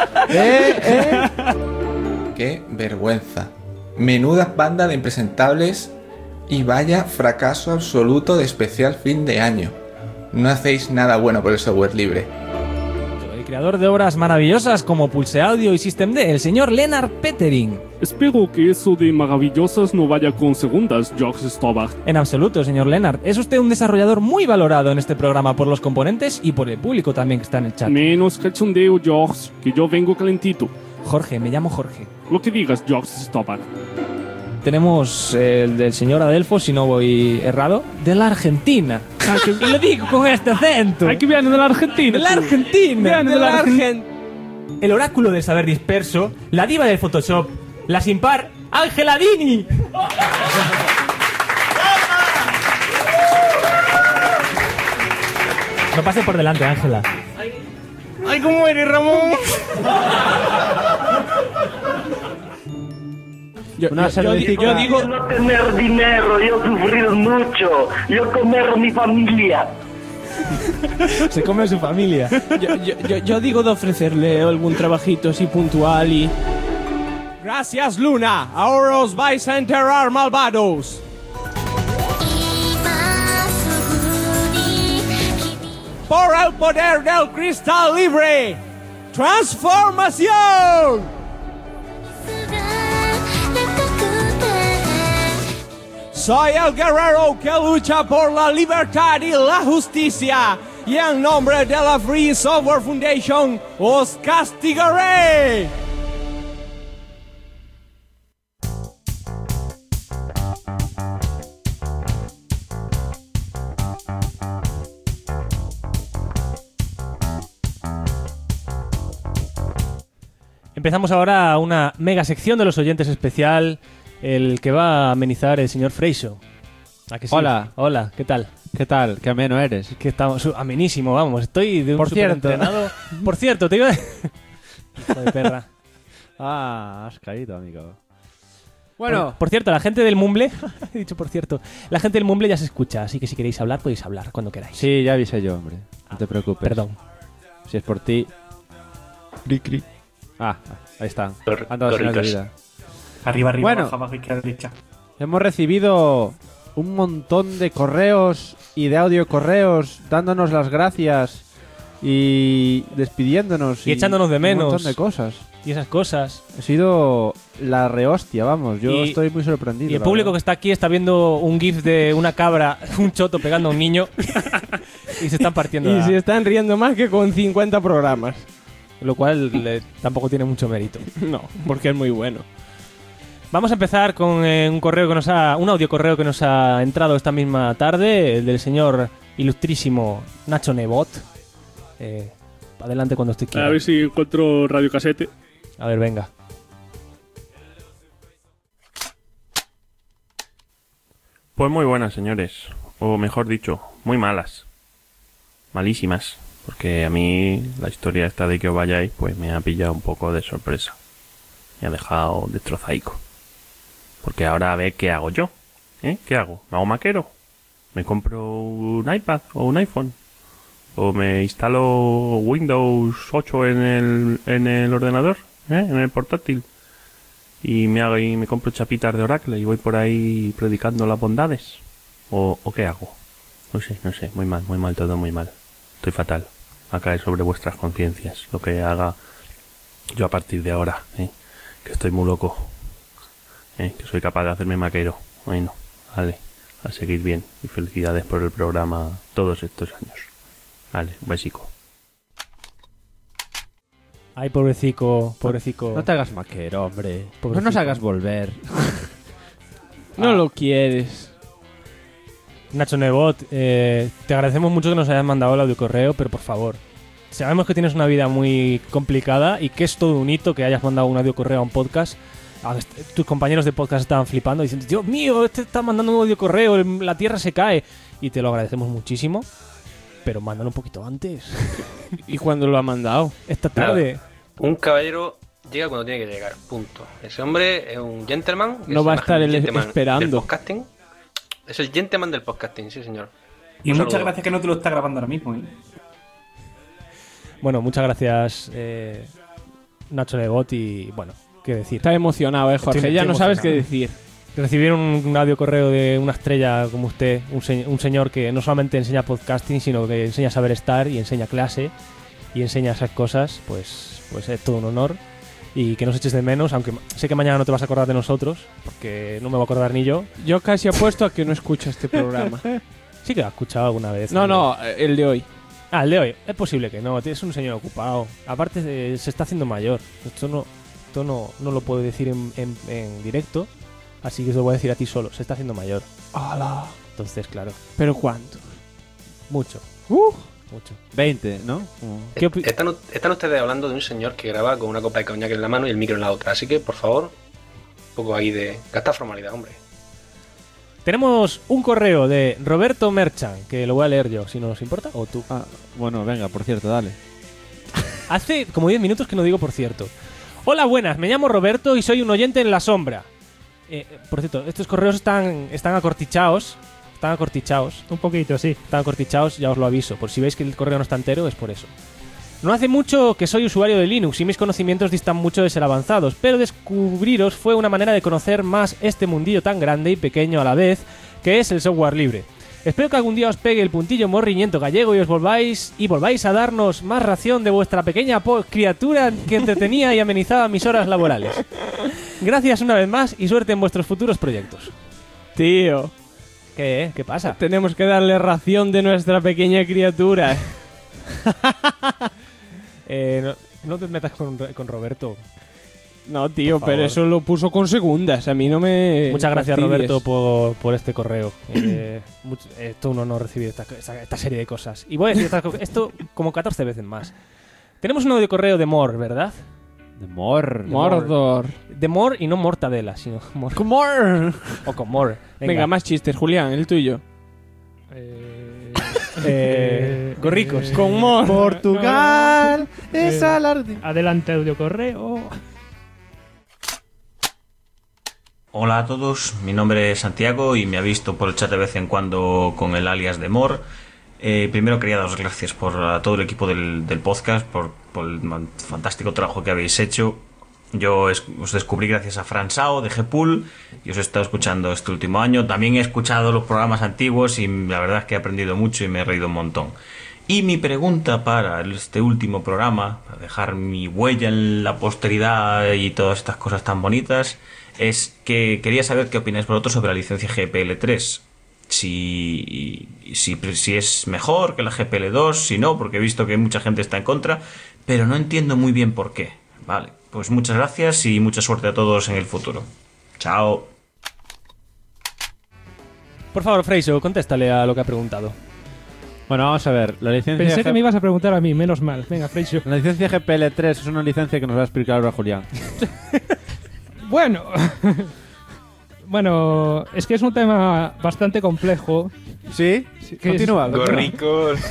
S16: Qué vergüenza. Menuda banda de impresentables y vaya fracaso absoluto de especial fin de año. No hacéis nada bueno por el software libre.
S3: El creador de obras maravillosas como Pulse Audio y System D, el señor Lennart Petering.
S6: Espero que eso de maravillosas no vaya con segundas, Jox Stobach.
S3: En absoluto, señor Lennart. Es usted un desarrollador muy valorado en este programa por los componentes y por el público también que está en el chat.
S6: Menos cachondeo, Jox, que yo vengo calentito.
S3: Jorge, me llamo Jorge.
S6: Lo que digas, Jox Stobach.
S3: Tenemos el del señor Adelfo, si no voy errado, de la Argentina. Y lo digo con este acento.
S6: Aquí viene de la Argentina.
S3: De la Argentina.
S6: Viene de la Argentina.
S3: El oráculo del saber disperso, la diva del Photoshop, la sin par, Ángela Dini. No pase por delante, Ángela.
S4: ¡Ay, cómo eres, Ramón!
S13: Yo digo no tener dinero, yo sufrir mucho, yo comer mi familia.
S3: Se come a su familia.
S4: Yo digo de ofrecerle algún trabajito así puntual y... Gracias, Luna. Ahora os vais a enterrar, malvados. Por el poder del cristal libre. ¡Transformación! Soy el guerrero que lucha por la libertad y la justicia. Y en nombre de la Free Software Foundation, os castigaré.
S3: Empezamos ahora una mega sección de los oyentes especial, el que va a amenizar el señor Freixo. ¿A que sí?
S5: Hola.
S3: Hola, ¿qué tal?
S5: ¿Qué tal? Qué ameno eres.
S3: Que estamos amenísimo, vamos. Estoy de un
S5: Por cierto.
S3: superentrenado. Por cierto, te iba a... Hijo de perra.
S5: Has caído, amigo. Bueno.
S3: Por cierto, la gente del Mumble... He dicho por cierto. La gente del Mumble ya se escucha, así que si queréis hablar, podéis hablar cuando queráis.
S5: Sí, ya avisé yo, hombre. No te preocupes.
S3: Perdón.
S5: Si es por ti... Cri. Ahí está. Ando señal de vida.
S9: Arriba,
S5: bueno,
S9: abajo, izquierda, derecha.
S5: Hemos recibido un montón de correos y de audio correos dándonos las gracias y despidiéndonos
S3: y echándonos de menos.
S5: Un montón de cosas.
S3: Y esas cosas.
S5: Ha sido la rehostia, vamos. Yo estoy muy sorprendido.
S3: Y el público que está aquí está viendo un gif de una cabra, un choto pegando a un niño y se están partiendo.
S4: Y se están riendo más que con 50 programas.
S3: Lo cual tampoco tiene mucho mérito.
S4: No, porque es muy bueno.
S3: Vamos a empezar con un audio correo que nos ha entrado esta misma tarde, el del señor ilustrísimo Nacho Nebot. Adelante cuando esté quiera.
S6: A ver si encuentro radiocasete.
S3: A ver, venga.
S17: Pues muy buenas, señores. O mejor dicho, muy malas. Malísimas. Porque a mí la historia esta de que os vayáis pues me ha pillado un poco de sorpresa. Me ha dejado destrozaico. Porque ahora a ver qué hago yo. ¿Qué hago? ¿Me hago maquero? ¿Me compro un iPad o un iPhone? ¿O me instalo Windows 8 en el ordenador? ¿En el portátil? Y me compro chapitas de Oracle y voy por ahí predicando las bondades. ¿O qué hago? No sé. Muy mal todo, muy mal. Estoy fatal. Va a caer sobre vuestras conciencias lo que haga yo a partir de ahora, que estoy muy loco, que soy capaz de hacerme maquero. Bueno, vale, a seguir bien y felicidades por el programa todos estos años. Vale, un besico.
S3: Ay, pobrecico.
S5: No te hagas maquero, hombre.
S3: Pobrecico.
S5: No nos hagas volver.
S4: No lo quieres.
S3: Nacho Nebot, te agradecemos mucho que nos hayas mandado el audio correo, pero por favor, sabemos que tienes una vida muy complicada y que es todo un hito que hayas mandado un audio correo a un podcast. Tus compañeros de podcast estaban flipando diciendo, Dios mío, este está mandando un audio correo, la tierra se cae. Y te lo agradecemos muchísimo. Pero mandan un poquito antes.
S4: ¿Y cuándo lo ha mandado?
S3: Esta tarde.
S10: Nada. Un caballero llega cuando tiene que llegar, punto. Ese hombre es un gentleman.
S4: No va a estar él esperando.
S10: Del podcasting. Es el gentleman del podcasting, sí, señor.
S9: Y muchas gracias que no te lo está grabando ahora mismo, ¿eh?
S3: Bueno, muchas gracias, Nacho Legot, y bueno, qué decir.
S4: Está emocionado, Jorge. Ya no sabes qué decir.
S3: Recibir un audio correo de una estrella como usted, un señor que no solamente enseña podcasting, sino que enseña a saber estar y enseña clase y enseña esas cosas, pues es todo un honor. Y que nos eches de menos, aunque sé que mañana no te vas a acordar de nosotros, porque no me voy a acordar ni yo.
S4: Yo casi apuesto a que no escucha este programa.
S3: Sí que lo has escuchado alguna vez.
S4: No, el de hoy.
S3: Ah, el de hoy. Es posible que no, es un señor ocupado. Aparte, se está haciendo mayor. Esto no lo puedo decir en directo, así que os lo voy a decir a ti solo. Se está haciendo mayor.
S4: ¡Hala!
S3: Entonces, claro.
S4: ¿Pero cuánto?
S3: Mucho. Mucho.
S5: 20, ¿no?
S10: Están ustedes hablando de un señor que graba con una copa de coñac en la mano y el micro en la otra. Así que, por favor, un poco ahí de gastar formalidad, hombre.
S3: Tenemos un correo de Roberto Merchan, que lo voy a leer yo, si no nos importa, o tú.
S5: Ah, bueno, venga, por cierto, dale.
S3: Hace como 10 minutos que no digo por cierto. Hola, buenas, me llamo Roberto y soy un oyente en la sombra. Por cierto, estos correos están acortichados. Están acortichados.
S15: Un poquito, sí.
S3: Están acortichados, ya os lo aviso. Por si veis que el correo no está entero, es por eso. No hace mucho que soy usuario de Linux y mis conocimientos distan mucho de ser avanzados, pero descubriros fue una manera de conocer más este mundillo tan grande y pequeño a la vez que es el software libre. Espero que algún día os pegue el puntillo morriñento gallego y volváis a darnos más ración de vuestra pequeña criatura que entretenía y amenizaba mis horas laborales. Gracias una vez más y suerte en vuestros futuros proyectos.
S4: Tío.
S3: ¿Qué pasa?
S4: Tenemos que darle ración de nuestra pequeña criatura.
S3: No te metas con Roberto.
S4: No, tío, pero eso lo puso con segundas. A mí no me...
S3: Muchas gracias,
S4: fastidies.
S3: Roberto, por este correo. Es todo un honor recibir esta serie de cosas. Y voy a decir esto como 14 veces más. Tenemos un audio correo de Mor, ¿verdad?
S5: De Mor.
S4: Mordor.
S3: De Mor y no Mortadela, sino Mor.
S4: Con Mor.
S3: O con Mor.
S4: Venga, más chistes, Julián, el tuyo.
S3: Gorricos.
S4: Con Mor.
S15: Portugal es alarde. Adelante, audio correo.
S18: Hola a todos, mi nombre es Santiago y me ha visto por el chat de vez en cuando con el alias de Mor. Primero quería daros gracias a todo el equipo del podcast por el fantástico trabajo que habéis hecho. Yo os descubrí gracias a Fran Sao de Gpool y os he estado escuchando este último año. También he escuchado los programas antiguos y la verdad es que he aprendido mucho y me he reído un montón. Y mi pregunta para este último programa, para dejar mi huella en la posteridad y todas estas cosas tan bonitas, es que quería saber qué opináis vosotros sobre la licencia GPL3. Si es mejor que la GPL2, si no, porque he visto que mucha gente está en contra, pero no entiendo muy bien por qué. Vale, pues muchas gracias y mucha suerte a todos en el futuro. Chao.
S3: Por favor, Freiso, contéstale a lo que ha preguntado.
S5: Bueno, vamos a ver. La licencia
S15: Pensé que me ibas a preguntar a mí, menos mal. Venga, Freiso.
S5: La licencia GPL3 es una licencia que nos va a explicar ahora Julián.
S15: Bueno, es que es un tema bastante complejo.
S5: ¿Sí? Continúa.
S10: Gorricos.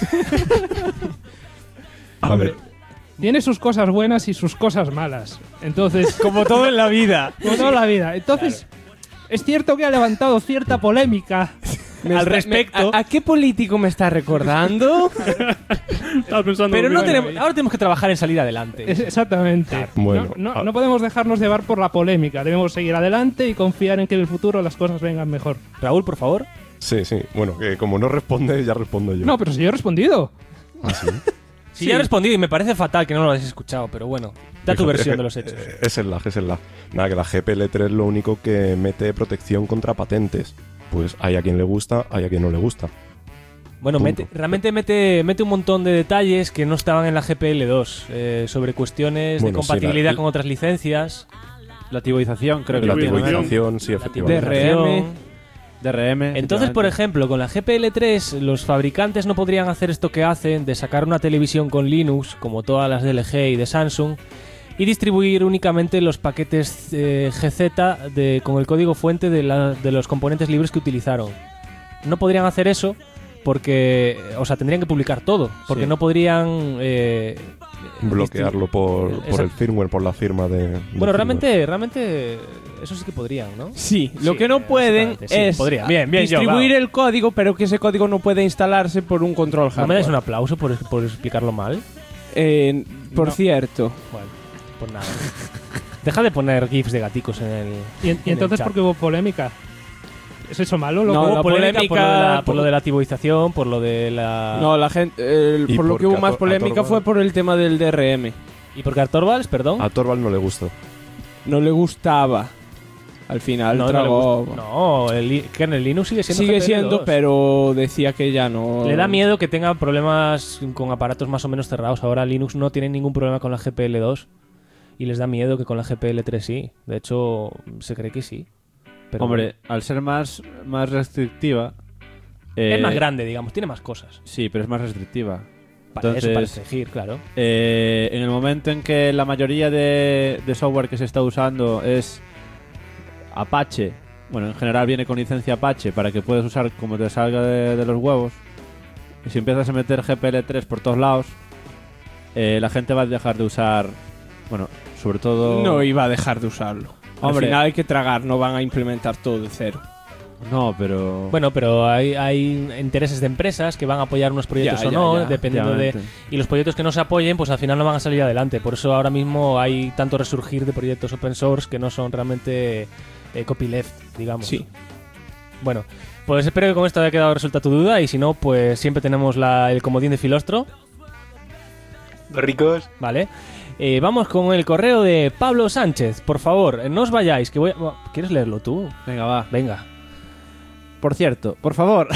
S15: Hombre, tiene sus cosas buenas y sus cosas malas. Entonces,
S3: como todo en la vida.
S15: Como toda la vida. Entonces, es cierto que ha levantado cierta polémica
S3: al respecto.
S4: ¿A qué político me está recordando?
S6: Estaba pensando.
S3: Pero no ahora tenemos que trabajar en salir adelante.
S15: Exactamente.
S8: Bueno,
S15: no podemos dejarnos llevar por la polémica. Debemos seguir adelante y confiar en que en el futuro las cosas vengan mejor.
S3: Raúl, por favor.
S8: Sí. Bueno, que como no responde, ya respondo yo.
S15: No, pero si yo he respondido.
S8: ¿Ah, sí?
S3: Sí, ya he respondido y me parece fatal que no lo hayas escuchado, pero bueno, da tu versión de los hechos.
S8: Es el lag. Nada, que la GPL3 lo único que mete protección contra patentes. Pues hay a quien le gusta, hay a quien no le gusta.
S3: Bueno, realmente mete un montón de detalles que no estaban en la GPL2 sobre cuestiones de compatibilidad con otras licencias.
S5: La tiboización, creo que
S8: la tiboización, sí, efectivamente.
S5: DRM.
S3: Entonces, por ejemplo, con la GPL3 los fabricantes no podrían hacer esto que hacen de sacar una televisión con Linux, como todas las de LG y de Samsung, y distribuir únicamente los paquetes GZ con el código fuente de los componentes libres que utilizaron. No podrían hacer eso porque, o sea, tendrían que publicar todo, porque no podrían
S8: bloquearlo por el firmware, por la firma de
S3: bueno,
S8: firmware.
S3: realmente eso sí que podrían, ¿no?
S4: Sí, lo que no pueden es
S3: podría. Bien,
S4: distribuir el código, pero que ese código no puede instalarse por un control hardware.
S3: ¿No me das un aplauso por explicarlo mal?
S4: Por cierto.
S3: Bueno, pues nada. Deja de poner gifs de gaticos en el
S15: ¿Y entonces por qué hubo polémica? ¿Es eso malo?
S3: Hubo polémica por lo de la tiboización, por lo de la...
S4: No, la gente... por lo que hubo más polémica fue por el tema del DRM.
S3: ¿Y porque a Torvalds, perdón?
S8: A Torvalds no le gustó.
S4: No le gustaba. Al final tragó...
S3: No, el kernel Linux sigue siendo
S4: Sigue siendo, pero decía que ya no...
S3: Le da miedo que tenga problemas con aparatos más o menos cerrados. Ahora Linux no tiene ningún problema con la GPL2 y les da miedo que con la GPL3 sí. De hecho, se cree que sí. Pero
S5: hombre, al ser más restrictiva...
S3: es más grande, digamos, tiene más cosas.
S5: Sí, pero es más restrictiva.
S3: Para eso, para exigir, claro.
S5: En el momento en que la mayoría de software que se está usando es Apache, bueno, en general viene con licencia Apache para que puedas usar como te salga de los huevos, y si empiezas a meter GPL3 por todos lados, la gente va a dejar de usar, bueno, sobre todo...
S4: No iba a dejar de usarlo.
S5: Hombre,
S4: al final hay que tragar, no van a implementar todo de cero.
S5: No, pero...
S3: Bueno, pero hay intereses de empresas que van a apoyar unos proyectos o no, dependiendo de... Y los proyectos que no se apoyen, pues al final no van a salir adelante. Por eso ahora mismo hay tanto resurgir de proyectos open source que no son realmente copyleft, digamos.
S4: Sí.
S3: Bueno, pues espero que con esto haya quedado resuelta tu duda, y si no, pues siempre tenemos el comodín de Filostro.
S10: Ricos.
S3: Vale. Vamos con el correo de Pablo Sánchez. Por favor, no os vayáis, que voy a... ¿Quieres leerlo tú?
S5: Venga, va.
S3: Venga.
S5: Por cierto, por favor,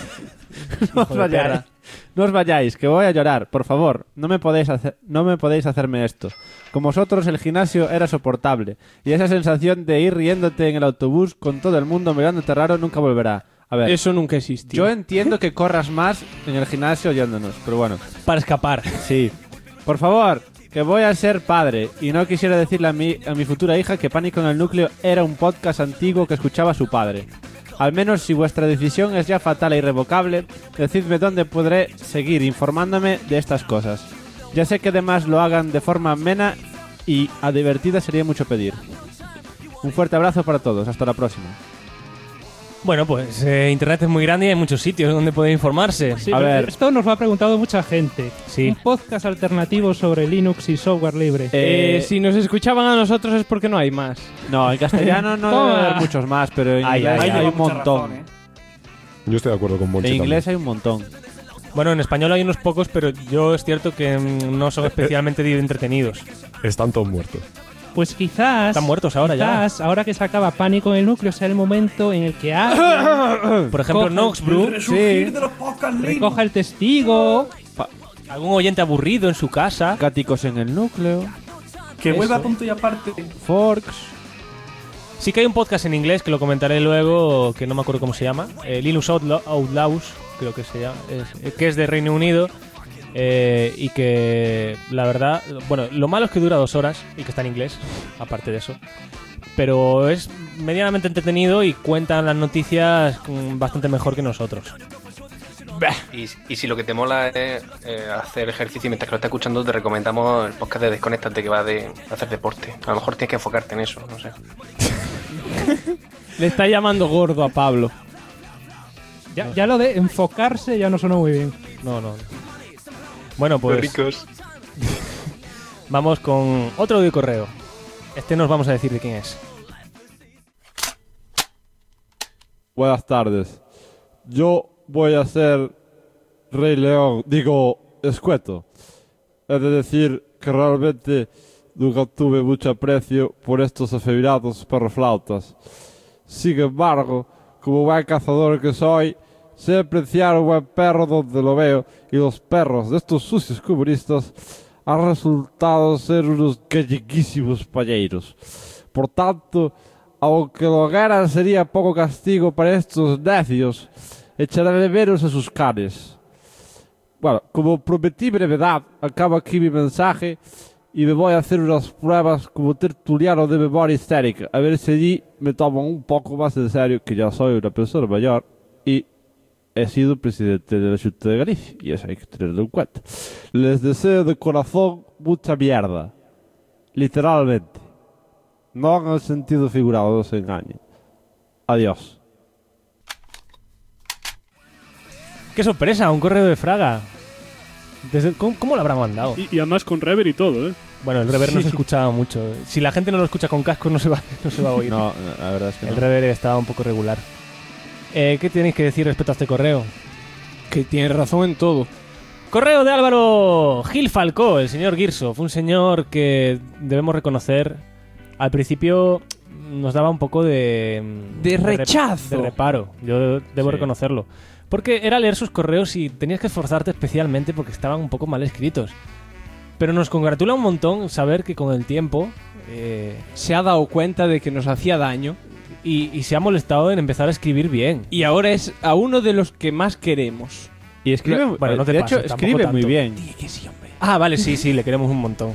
S5: no os vayáis, que voy a llorar. Por favor, no me podéis hacerme esto. Con vosotros el gimnasio era soportable, y esa sensación de ir riéndote en el autobús con todo el mundo mirándote raro nunca volverá. A ver,
S4: eso nunca existió.
S5: Yo entiendo que corras más en el gimnasio oyéndonos, pero bueno.
S3: Para escapar.
S5: Sí. Por favor, que voy a ser padre, y no quisiera decirle a mi futura hija que Pánico en el Núcleo era un podcast antiguo que escuchaba su padre. Al menos si vuestra decisión es ya fatal e irrevocable, decidme dónde podré seguir informándome de estas cosas. Ya sé que además lo hagan de forma amena y a divertida sería mucho pedir. Un fuerte abrazo para todos, hasta la próxima.
S3: Bueno, pues Internet es muy grande y hay muchos sitios donde poder informarse.
S15: Sí, a ver, esto nos lo ha preguntado mucha gente.
S3: Sí.
S15: Un podcast alternativo sobre Linux y software libre.
S4: Si nos escuchaban a nosotros es porque no hay más.
S5: No, en castellano no debe haber muchos más, pero en inglés hay un montón.
S8: Razón, Yo estoy de acuerdo con Monchi.
S5: En inglés
S8: también.
S5: hay un montón.
S3: Bueno, en español hay unos pocos, pero yo es cierto que no son especialmente entretenidos.
S8: Están todos muertos.
S15: Pues quizás...
S3: Están muertos ahora
S15: quizás,
S3: ya.
S15: ahora que se acaba Pánico en el Núcleo, sea el momento en el que alguien...
S3: Por ejemplo, Noxbrew.
S15: Recoja el testigo.
S3: Algún oyente aburrido en su casa.
S5: Gáticos en el Núcleo.
S9: Que vuelva a punto y aparte.
S5: Forks.
S3: Sí que hay un podcast en inglés que lo comentaré luego, que no me acuerdo cómo se llama. Linux Outlaws, creo que se llama. Que es de Reino Unido. Y que la verdad, bueno, lo malo es que dura 2 horas y que está en inglés, aparte de eso, pero es medianamente entretenido y cuentan las noticias bastante mejor que nosotros.
S10: Y si lo que te mola es hacer ejercicio mientras que lo estás escuchando, te recomendamos el podcast de Desconéctate, que va de hacer deporte. A lo mejor tienes que enfocarte en eso, no sé.
S4: Le está llamando gordo a Pablo.
S15: Ya lo de enfocarse ya no sonó muy bien.
S3: No. Bueno, pues
S10: ricos.
S3: Vamos con otro audio correo. Este nos vamos a decir de quién es.
S7: Buenas tardes. Yo voy a ser Rey León, escueto. Es de decir que realmente nunca tuve mucho aprecio por estos afeminados perroflautas. Sin embargo, como buen cazador que soy, sé apreciar un buen perro donde lo veo, y los perros de estos sucios comunistas han resultado ser unos galleguísimos palleiros. Por tanto, aunque la hoguera sería poco castigo para estos necios, echaré de menos a sus canes. Bueno, como prometí brevedad, acabo aquí mi mensaje y me voy a hacer unas pruebas como tertuliano de memoria histérica, a ver si allí me toman un poco más en serio, que ya soy una persona mayor, y he sido presidente de la Junta de Galicia y eso hay que tenerlo en cuenta. Les deseo de corazón mucha mierda. Literalmente. No en el sentido figurado, no se engañen. Adiós.
S3: ¡Qué sorpresa! Un correo de Fraga. ¿Cómo lo habrá mandado?
S6: Y además con rever y todo, ¿eh?
S3: Bueno, el rever no se escuchaba mucho. Si la gente no lo escucha con cascos no se va a oír.
S5: No, la verdad es que
S3: el rever estaba un poco regular. ¿Qué tenéis que decir respecto a este correo?
S4: Que tiene razón en todo.
S3: Correo de Álvaro Gil Falcó, el señor Girso. Fue un señor que debemos reconocer. Al principio nos daba un poco de
S4: rechazo.
S3: De reparo. Yo debo reconocerlo. Porque era leer sus correos y tenías que esforzarte especialmente porque estaban un poco mal escritos. Pero nos congratula un montón saber que con el tiempo
S4: se ha dado cuenta de que nos hacía daño
S3: y se ha molestado en empezar a escribir bien.
S4: Y ahora es a uno de los que más queremos.
S5: Y escribe,
S3: bueno, no te
S5: de
S3: pases,
S5: hecho, escribe muy bien.
S4: Dile que sí, hombre.
S3: Ah, vale, sí, le queremos un montón.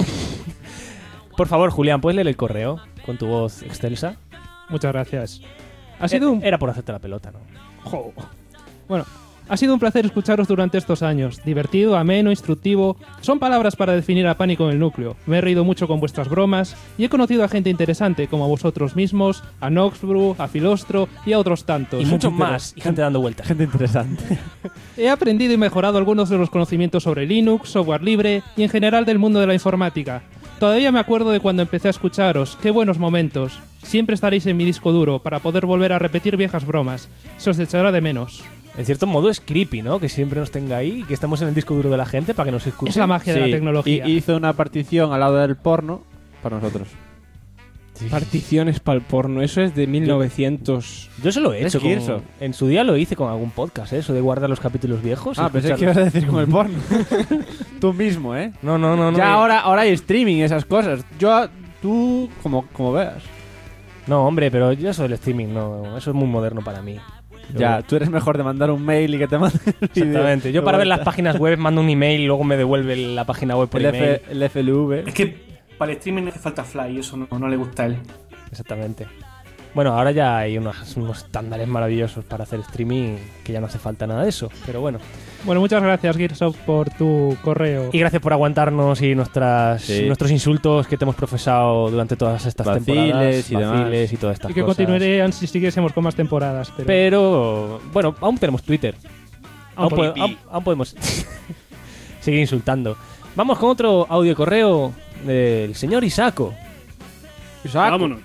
S3: Por favor, Julián, ¿puedes leer el correo con tu voz excelsa?
S15: Muchas gracias.
S3: Era por hacerte la pelota, ¿no?
S15: Jo. Bueno, ha sido un placer escucharos durante estos años. Divertido, ameno, instructivo. Son palabras para definir a Pánico en el Núcleo. Me he reído mucho con vuestras bromas y he conocido a gente interesante como a vosotros mismos, a Noxbrew, a Filostro y a otros tantos.
S3: Y muchos más, y gente dando vueltas.
S5: Gente interesante.
S15: He aprendido y mejorado algunos de los conocimientos sobre Linux, software libre y en general del mundo de la informática. Todavía me acuerdo de cuando empecé a escucharos. ¡Qué buenos momentos! Siempre estaréis en mi disco duro para poder volver a repetir viejas bromas. Se os echará de menos.
S3: En cierto modo es creepy, ¿no? Que siempre nos tenga ahí y que estamos en el disco duro de la gente para que nos escuchen.
S15: Es la magia de la tecnología.
S5: Y hizo una partición al lado del porno para nosotros.
S4: Sí. Particiones para el porno, eso es de 1900.
S3: Yo se lo he hecho. En su día lo hice con algún podcast, eso de guardar los capítulos viejos.
S5: Pensé que ibas a decir con el porno. Tú mismo, ¿eh?
S3: No.
S5: Ya ahora hay streaming y esas cosas. Tú como veas.
S3: No, hombre, pero yo eso del streaming, no. Eso es muy moderno para mí.
S5: Ya, tú eres mejor de mandar un mail y que te manden el video.
S3: Exactamente. Yo para ver las páginas web mando un email y luego me devuelve la página web por email.
S5: El FLV.
S9: Es que para el streaming no hace falta fly y eso no le gusta a él.
S3: Exactamente. Bueno, ahora ya hay unos estándares maravillosos para hacer streaming que ya no hace falta nada de eso, pero bueno.
S15: Bueno, muchas gracias, Gearsoft, por tu correo.
S3: Y gracias por aguantarnos y nuestros insultos que te hemos profesado durante todas estas temporadas.
S5: Vaciles
S3: y todas estas cosas.
S15: Y que continuarían si siguiésemos con más temporadas.
S3: Pero bueno, aún tenemos Twitter. Aún podemos seguir insultando. Vamos con otro audio correo del señor Isaco.
S6: Vámonos.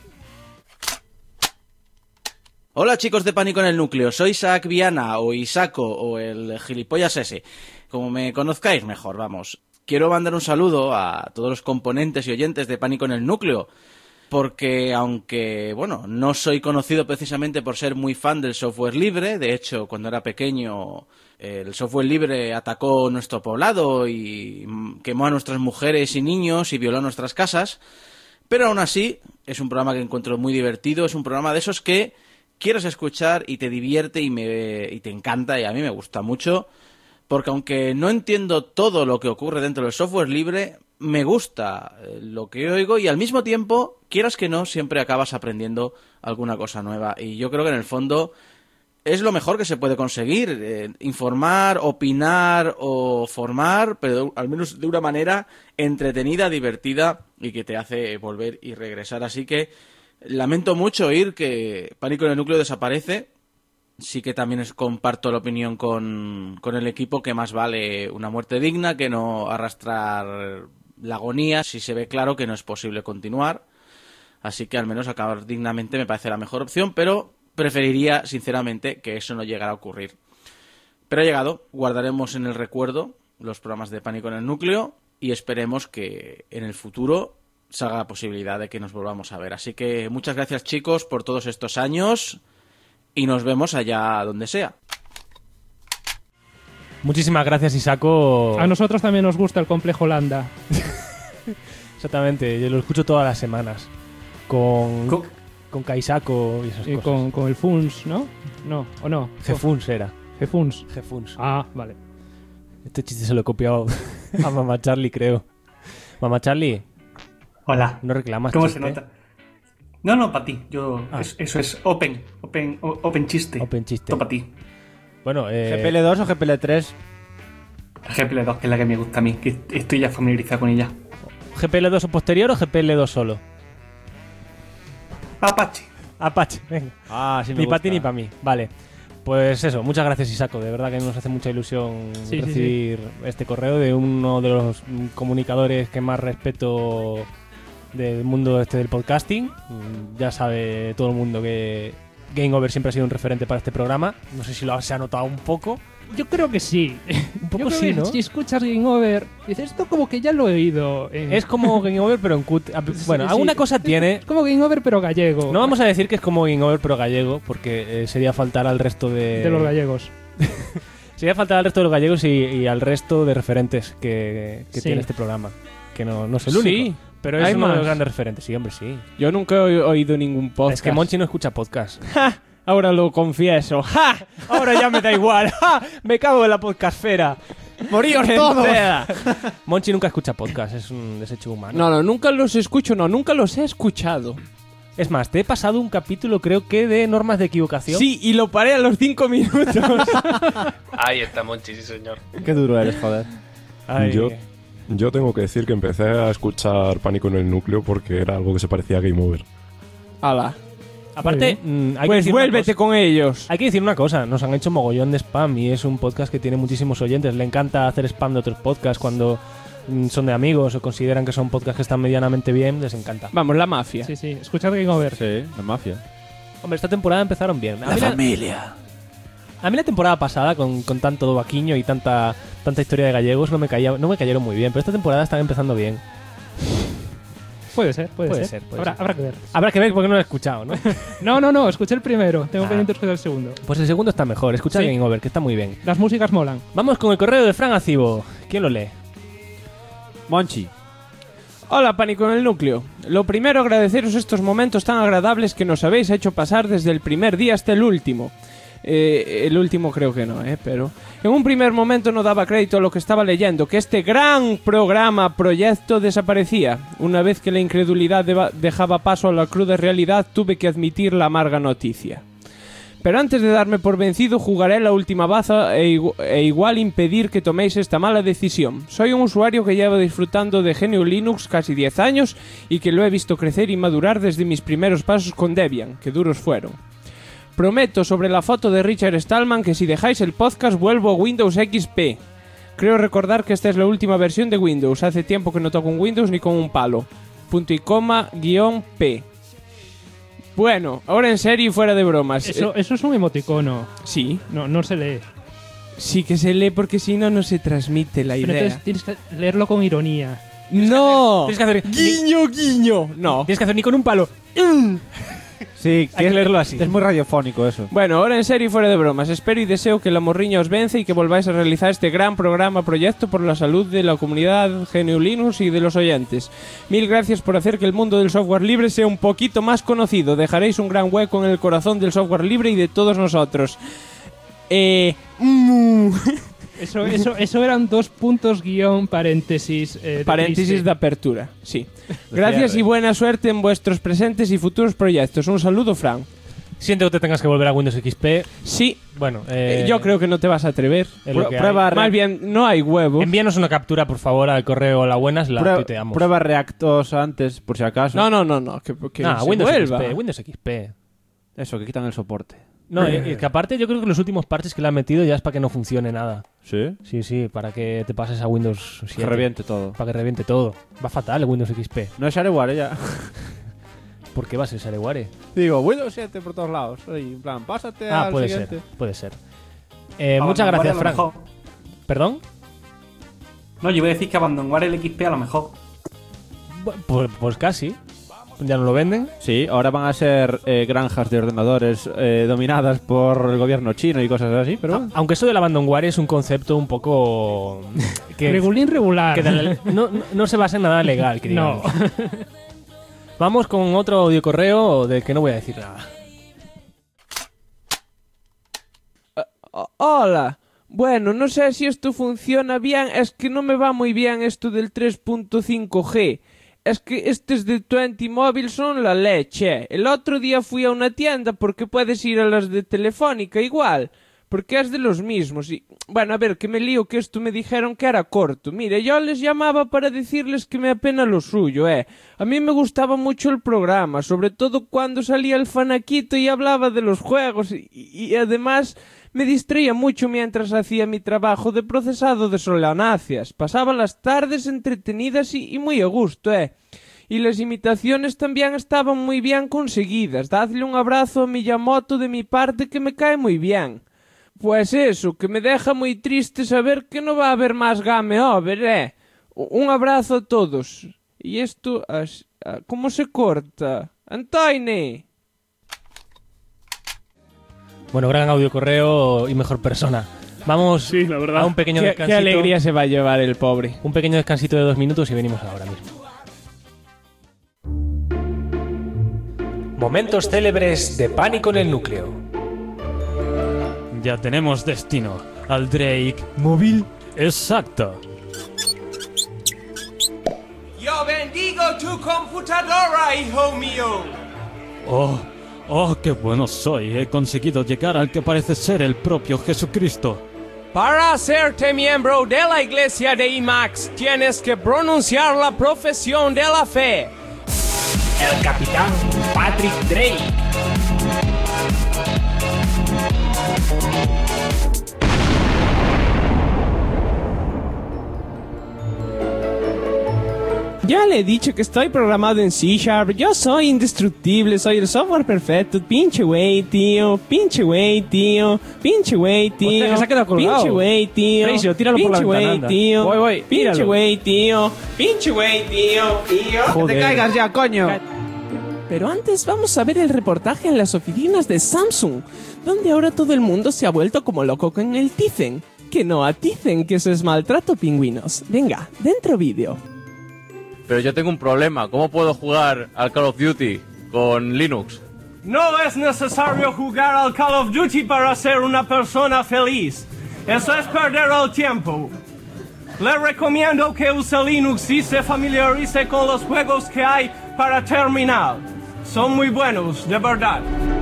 S19: Hola chicos de Pánico en el Núcleo, soy Isaac Viana o Isaco o el gilipollas ese, como me conozcáis mejor, vamos. Quiero mandar un saludo a todos los componentes y oyentes de Pánico en el Núcleo, porque aunque, bueno, no soy conocido precisamente por ser muy fan del software libre, de hecho cuando era pequeño el software libre atacó nuestro poblado y quemó a nuestras mujeres y niños y violó nuestras casas, pero aún así es un programa que encuentro muy divertido, es un programa de esos que quieres escuchar y te divierte y te encanta, y a mí me gusta mucho, porque aunque no entiendo todo lo que ocurre dentro del software libre, me gusta lo que oigo y al mismo tiempo, quieras que no, siempre acabas aprendiendo alguna cosa nueva. Y yo creo que en el fondo es lo mejor que se puede conseguir, informar, opinar o formar, pero al menos de una manera entretenida, divertida y que te hace volver y regresar. Así que lamento mucho oír que Pánico en el Núcleo desaparece. Sí que también comparto la opinión con el equipo que más vale una muerte digna que no arrastrar la agonía si se ve claro que no es posible continuar. Así que al menos acabar dignamente me parece la mejor opción, pero preferiría sinceramente que eso no llegara a ocurrir. Pero ha llegado, guardaremos en el recuerdo los programas de Pánico en el Núcleo y esperemos que en el futuro salga la posibilidad de que nos volvamos a ver. Así que muchas gracias chicos por todos estos años y nos vemos allá donde sea.
S3: Muchísimas gracias, Isaco.
S15: A nosotros también nos gusta el complejo Landa.
S3: Exactamente, yo lo escucho todas las semanas. Con Kaisaco y esas cosas.
S15: Con el Funs, ¿no? No, ¿o no?
S3: Gefuns era.
S15: Gefuns.
S3: Ah, vale. Este chiste se lo he copiado a Mamá Charlie, creo. Mamá Charlie.
S9: Hola.
S3: ¿No reclamas
S9: ¿Cómo
S3: chiste?
S9: se nota? No, para ti. Eso es open chiste.
S3: Open chiste.
S9: Todo para ti.
S3: Bueno,
S5: ¿GPL2 o GPL3?
S9: GPL2, que es la que me gusta a mí, que estoy ya familiarizado con ella.
S3: ¿GPL2 o posterior o GPL2 solo? Apache, venga.
S5: Ah, sí,
S3: Ni para ti ni para mí. Vale. Pues eso, muchas gracias, Isako. De verdad que nos hace mucha ilusión recibir este correo de uno de los comunicadores que más respeto del mundo del podcasting. Ya sabe todo el mundo que Game Over siempre ha sido un referente para este programa. No sé si se ha notado un poco.
S15: Yo creo que sí.
S3: Un poco
S15: Yo creo
S3: sí,
S15: que
S3: ¿no?
S15: Si escuchas Game Over, dices, esto como que ya lo he oído.
S3: Es como Game Over, pero en cut. Bueno, alguna cosa tiene.
S15: Es como Game Over, pero gallego.
S3: No vamos a decir que es como Game Over, pero gallego, porque sería faltar al resto de
S15: los gallegos.
S3: Sería faltar al resto de los gallegos y al resto de referentes que
S15: Sí.
S3: tiene este programa. Que no es el único.
S4: Sí.
S3: Pero es
S4: Hay
S3: uno de
S4: más.
S3: los grandes referentes. Sí, hombre, sí.
S4: Yo nunca he oído ningún podcast.
S3: Es que Monchi no escucha podcast.
S4: ¡Ja! Ahora lo confieso. ¡Ja!
S3: Ahora ya me da igual. ¡Ja! Me cago en la podcastfera. ¡Moríos todos! Monchi nunca escucha podcast, es un desecho humano.
S4: No, nunca los escucho, nunca los he escuchado.
S3: Es más, te he pasado un capítulo, creo que de normas de equivocación.
S4: Sí, y lo paré a los 5 minutos.
S10: Ahí está Monchi, sí señor.
S5: Qué duro eres, joder.
S3: Ay.
S8: Yo tengo que decir que empecé a escuchar Pánico en el Núcleo porque era algo que se parecía a Game Over.
S4: Ala.
S3: Aparte, hay que
S4: Pues
S3: decir una
S4: vuélvete
S3: cosa.
S4: con ellos.
S3: Hay que decir una cosa, nos han hecho mogollón de spam y es un podcast que tiene muchísimos oyentes. Le encanta hacer spam de otros podcasts cuando son de amigos o consideran que son podcasts que están medianamente bien, les encanta.
S4: Vamos, la mafia.
S15: Sí, escuchad Game Over.
S5: Sí, la mafia.
S3: Hombre, esta temporada empezaron bien.
S19: La familia.
S3: A mí la temporada pasada, con tanto vaquiño y tanta historia de gallegos, no me cayeron muy bien, pero esta temporada están empezando bien.
S15: Puede ser.
S3: Puede ser.
S15: Habrá que ver.
S3: Habrá que ver porque no lo he escuchado, ¿no?
S15: No, escuché el primero. Tengo pendiente de escuchar el segundo.
S3: Pues el segundo está mejor. Escucha
S15: Sí.
S3: Game Over, que está muy bien.
S15: Las músicas molan.
S3: Vamos con el correo de Fran Acibo. ¿Quién lo lee?
S5: Monchi.
S4: Hola, Pánico en el Núcleo. Lo primero, agradeceros estos momentos tan agradables que nos habéis hecho pasar desde el primer día hasta el último. El último creo que no, pero... En un primer momento no daba crédito a lo que estaba leyendo, que este gran proyecto desaparecía. Una vez que la incredulidad dejaba paso a la cruda realidad, tuve que admitir la amarga noticia. Pero antes de darme por vencido, jugaré la última baza e igual impedir que toméis esta mala decisión. Soy un usuario que lleva disfrutando de GNU Linux casi 10 años y que lo he visto crecer y madurar desde mis primeros pasos con Debian, que duros fueron. Prometo sobre la foto de Richard Stallman que si dejáis el podcast vuelvo a Windows XP. Creo recordar que esta es la última versión de Windows. Hace tiempo que no toco un Windows ni con un palo. Punto y coma guión P. Bueno, ahora en serio y fuera de bromas.
S15: Eso es un emoticono.
S4: Sí.
S15: No se lee.
S4: Sí que se lee porque si no, no se transmite la
S15: Pero
S4: idea.
S15: entonces tienes que leerlo con ironía.
S4: ¡No!
S3: Tienes que hacer...
S4: ¡Guiño! No.
S3: Tienes que hacer ni con un palo.
S5: Sí,
S3: Hay que leerlo así.
S5: Es muy radiofónico eso.
S4: Bueno, ahora en serio y fuera de bromas, espero y deseo que la morriña os vence y que volváis a realizar este gran proyecto por la salud de la comunidad GNU Linux y de los oyentes. Mil gracias por hacer que el mundo del software libre sea un poquito más conocido. Dejaréis un gran hueco en el corazón del software libre y de todos nosotros.
S15: Eso eran 2 puntos guión paréntesis.
S4: Paréntesis de apertura, sí. Gracias y buena suerte en vuestros presentes y futuros proyectos. Un saludo, Fran.
S3: Siento que te tengas que volver a Windows XP.
S4: Sí.
S3: Bueno,
S4: yo creo que no te vas a atrever.
S3: Prueba
S4: Más bien, no hay huevo.
S3: Envíanos una captura, por favor, al correo La Buenas, la tuiteamos.
S5: Prueba Reactos antes, por si acaso.
S4: No. Que se
S3: Windows
S4: vuelva.
S3: XP, Windows XP.
S5: Eso, que quitan el soporte.
S3: No, y que aparte yo creo que los últimos parches que le han metido ya es para que no funcione nada.
S5: ¿Sí?
S3: Sí, para que te pases a Windows 7.
S5: Que reviente todo.
S3: Para que reviente todo. Va fatal el Windows XP.
S5: No es Shareware ya.
S3: ¿Por qué va a ser Shareware?
S5: Digo, Windows 7 por todos lados. Y en plan, pásate al
S3: puede
S5: siguiente.
S3: Puede ser. Muchas gracias, Frank. ¿Perdón?
S9: No, yo iba a decir que Abandonware el XP a lo mejor.
S3: Pues casi. ¿Ya no lo venden?
S5: Sí, ahora van a ser granjas de ordenadores dominadas por el gobierno chino y cosas así, pero bueno.
S3: Aunque eso del abandonware es un concepto un poco...
S15: regular.
S3: Que no se basa en nada legal, que digamos. No. Vamos con otro audio correo del que no voy a decir nada.
S4: Hola. Bueno, no sé si esto funciona bien, es que no me va muy bien esto del 3.5G. Es que estos de 20 móvil son la leche. El otro día fui a una tienda porque puedes ir a las de Telefónica igual. porque es de los mismos y... Bueno, a ver, que me lío que esto me dijeron que era corto. Mire, yo les llamaba para decirles que me apena lo suyo, A mí me gustaba mucho el programa, sobre todo cuando salía el Fanaquito y hablaba de los juegos y además me distraía mucho mientras hacía mi trabajo de procesado de solanáceas. Pasaba las tardes entretenidas y muy a gusto, Y las imitaciones también estaban muy bien conseguidas. Dadle un abrazo a Miyamoto de mi parte que me cae muy bien. Pues eso, que me deja muy triste saber que no va a haber más Game Over, Un abrazo a todos. Y esto, ¿cómo se corta? ¡Antoine!
S3: Bueno, gran audio correo y mejor persona. Vamos
S6: la verdad.
S3: a un pequeño descansito.
S4: Qué alegría se va a llevar el pobre.
S3: Un pequeño descansito de 2 minutos y venimos ahora mismo. Momentos célebres de Pánico en el Núcleo.
S20: Ya tenemos destino. Al Drake móvil exacto.
S21: Yo bendigo tu computadora, hijo mío.
S20: Oh, qué bueno soy. He conseguido llegar al que parece ser el propio Jesucristo.
S21: Para hacerte miembro de la iglesia de IMAX, tienes que pronunciar la profesión de la fe.
S2: El capitán Patrick Drake.
S4: Ya le he dicho que estoy programado en C#. Yo soy indestructible, soy el software perfecto. Pinche güey, tío. Pinche güey, tío. Pinche güey, tío.
S3: Hostia, que se ha quedado colgado.
S4: Pinche güey, tío.
S3: Freisio, tíralo por la
S4: Pinche
S3: ventana,
S4: güey,
S3: anda.
S4: tío.
S3: Voy,
S4: Pinche
S3: tíralo.
S4: güey, tío. Pinche güey, tío.
S3: Joder.
S4: Que te caigas ya, coño. Pero antes vamos a ver el reportaje en las oficinas de Samsung, donde ahora todo el mundo se ha vuelto como loco con el Tizen. Que no aticen, que eso es maltrato, pingüinos. Venga, dentro vídeo.
S22: Pero yo tengo un problema. ¿Cómo puedo jugar al Call of Duty con Linux?
S21: No es necesario jugar al Call of Duty para ser una persona feliz. Eso es perder el tiempo. Le recomiendo que use Linux y se familiarice con los juegos que hay para terminal. Son muy buenos, de verdad.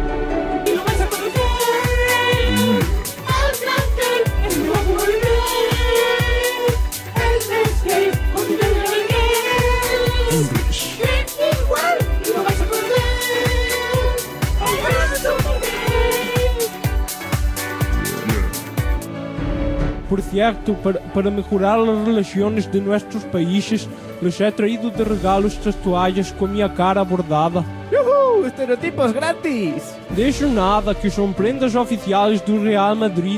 S4: Por cierto, para mejorar las relaciones de nuestros países, les he traído de regalo estas toallas con mi cara bordada.
S5: ¡Yuhu! ¡Estereotipos gratis!
S4: De eso nada, que son prendas oficiales do Real Madrid.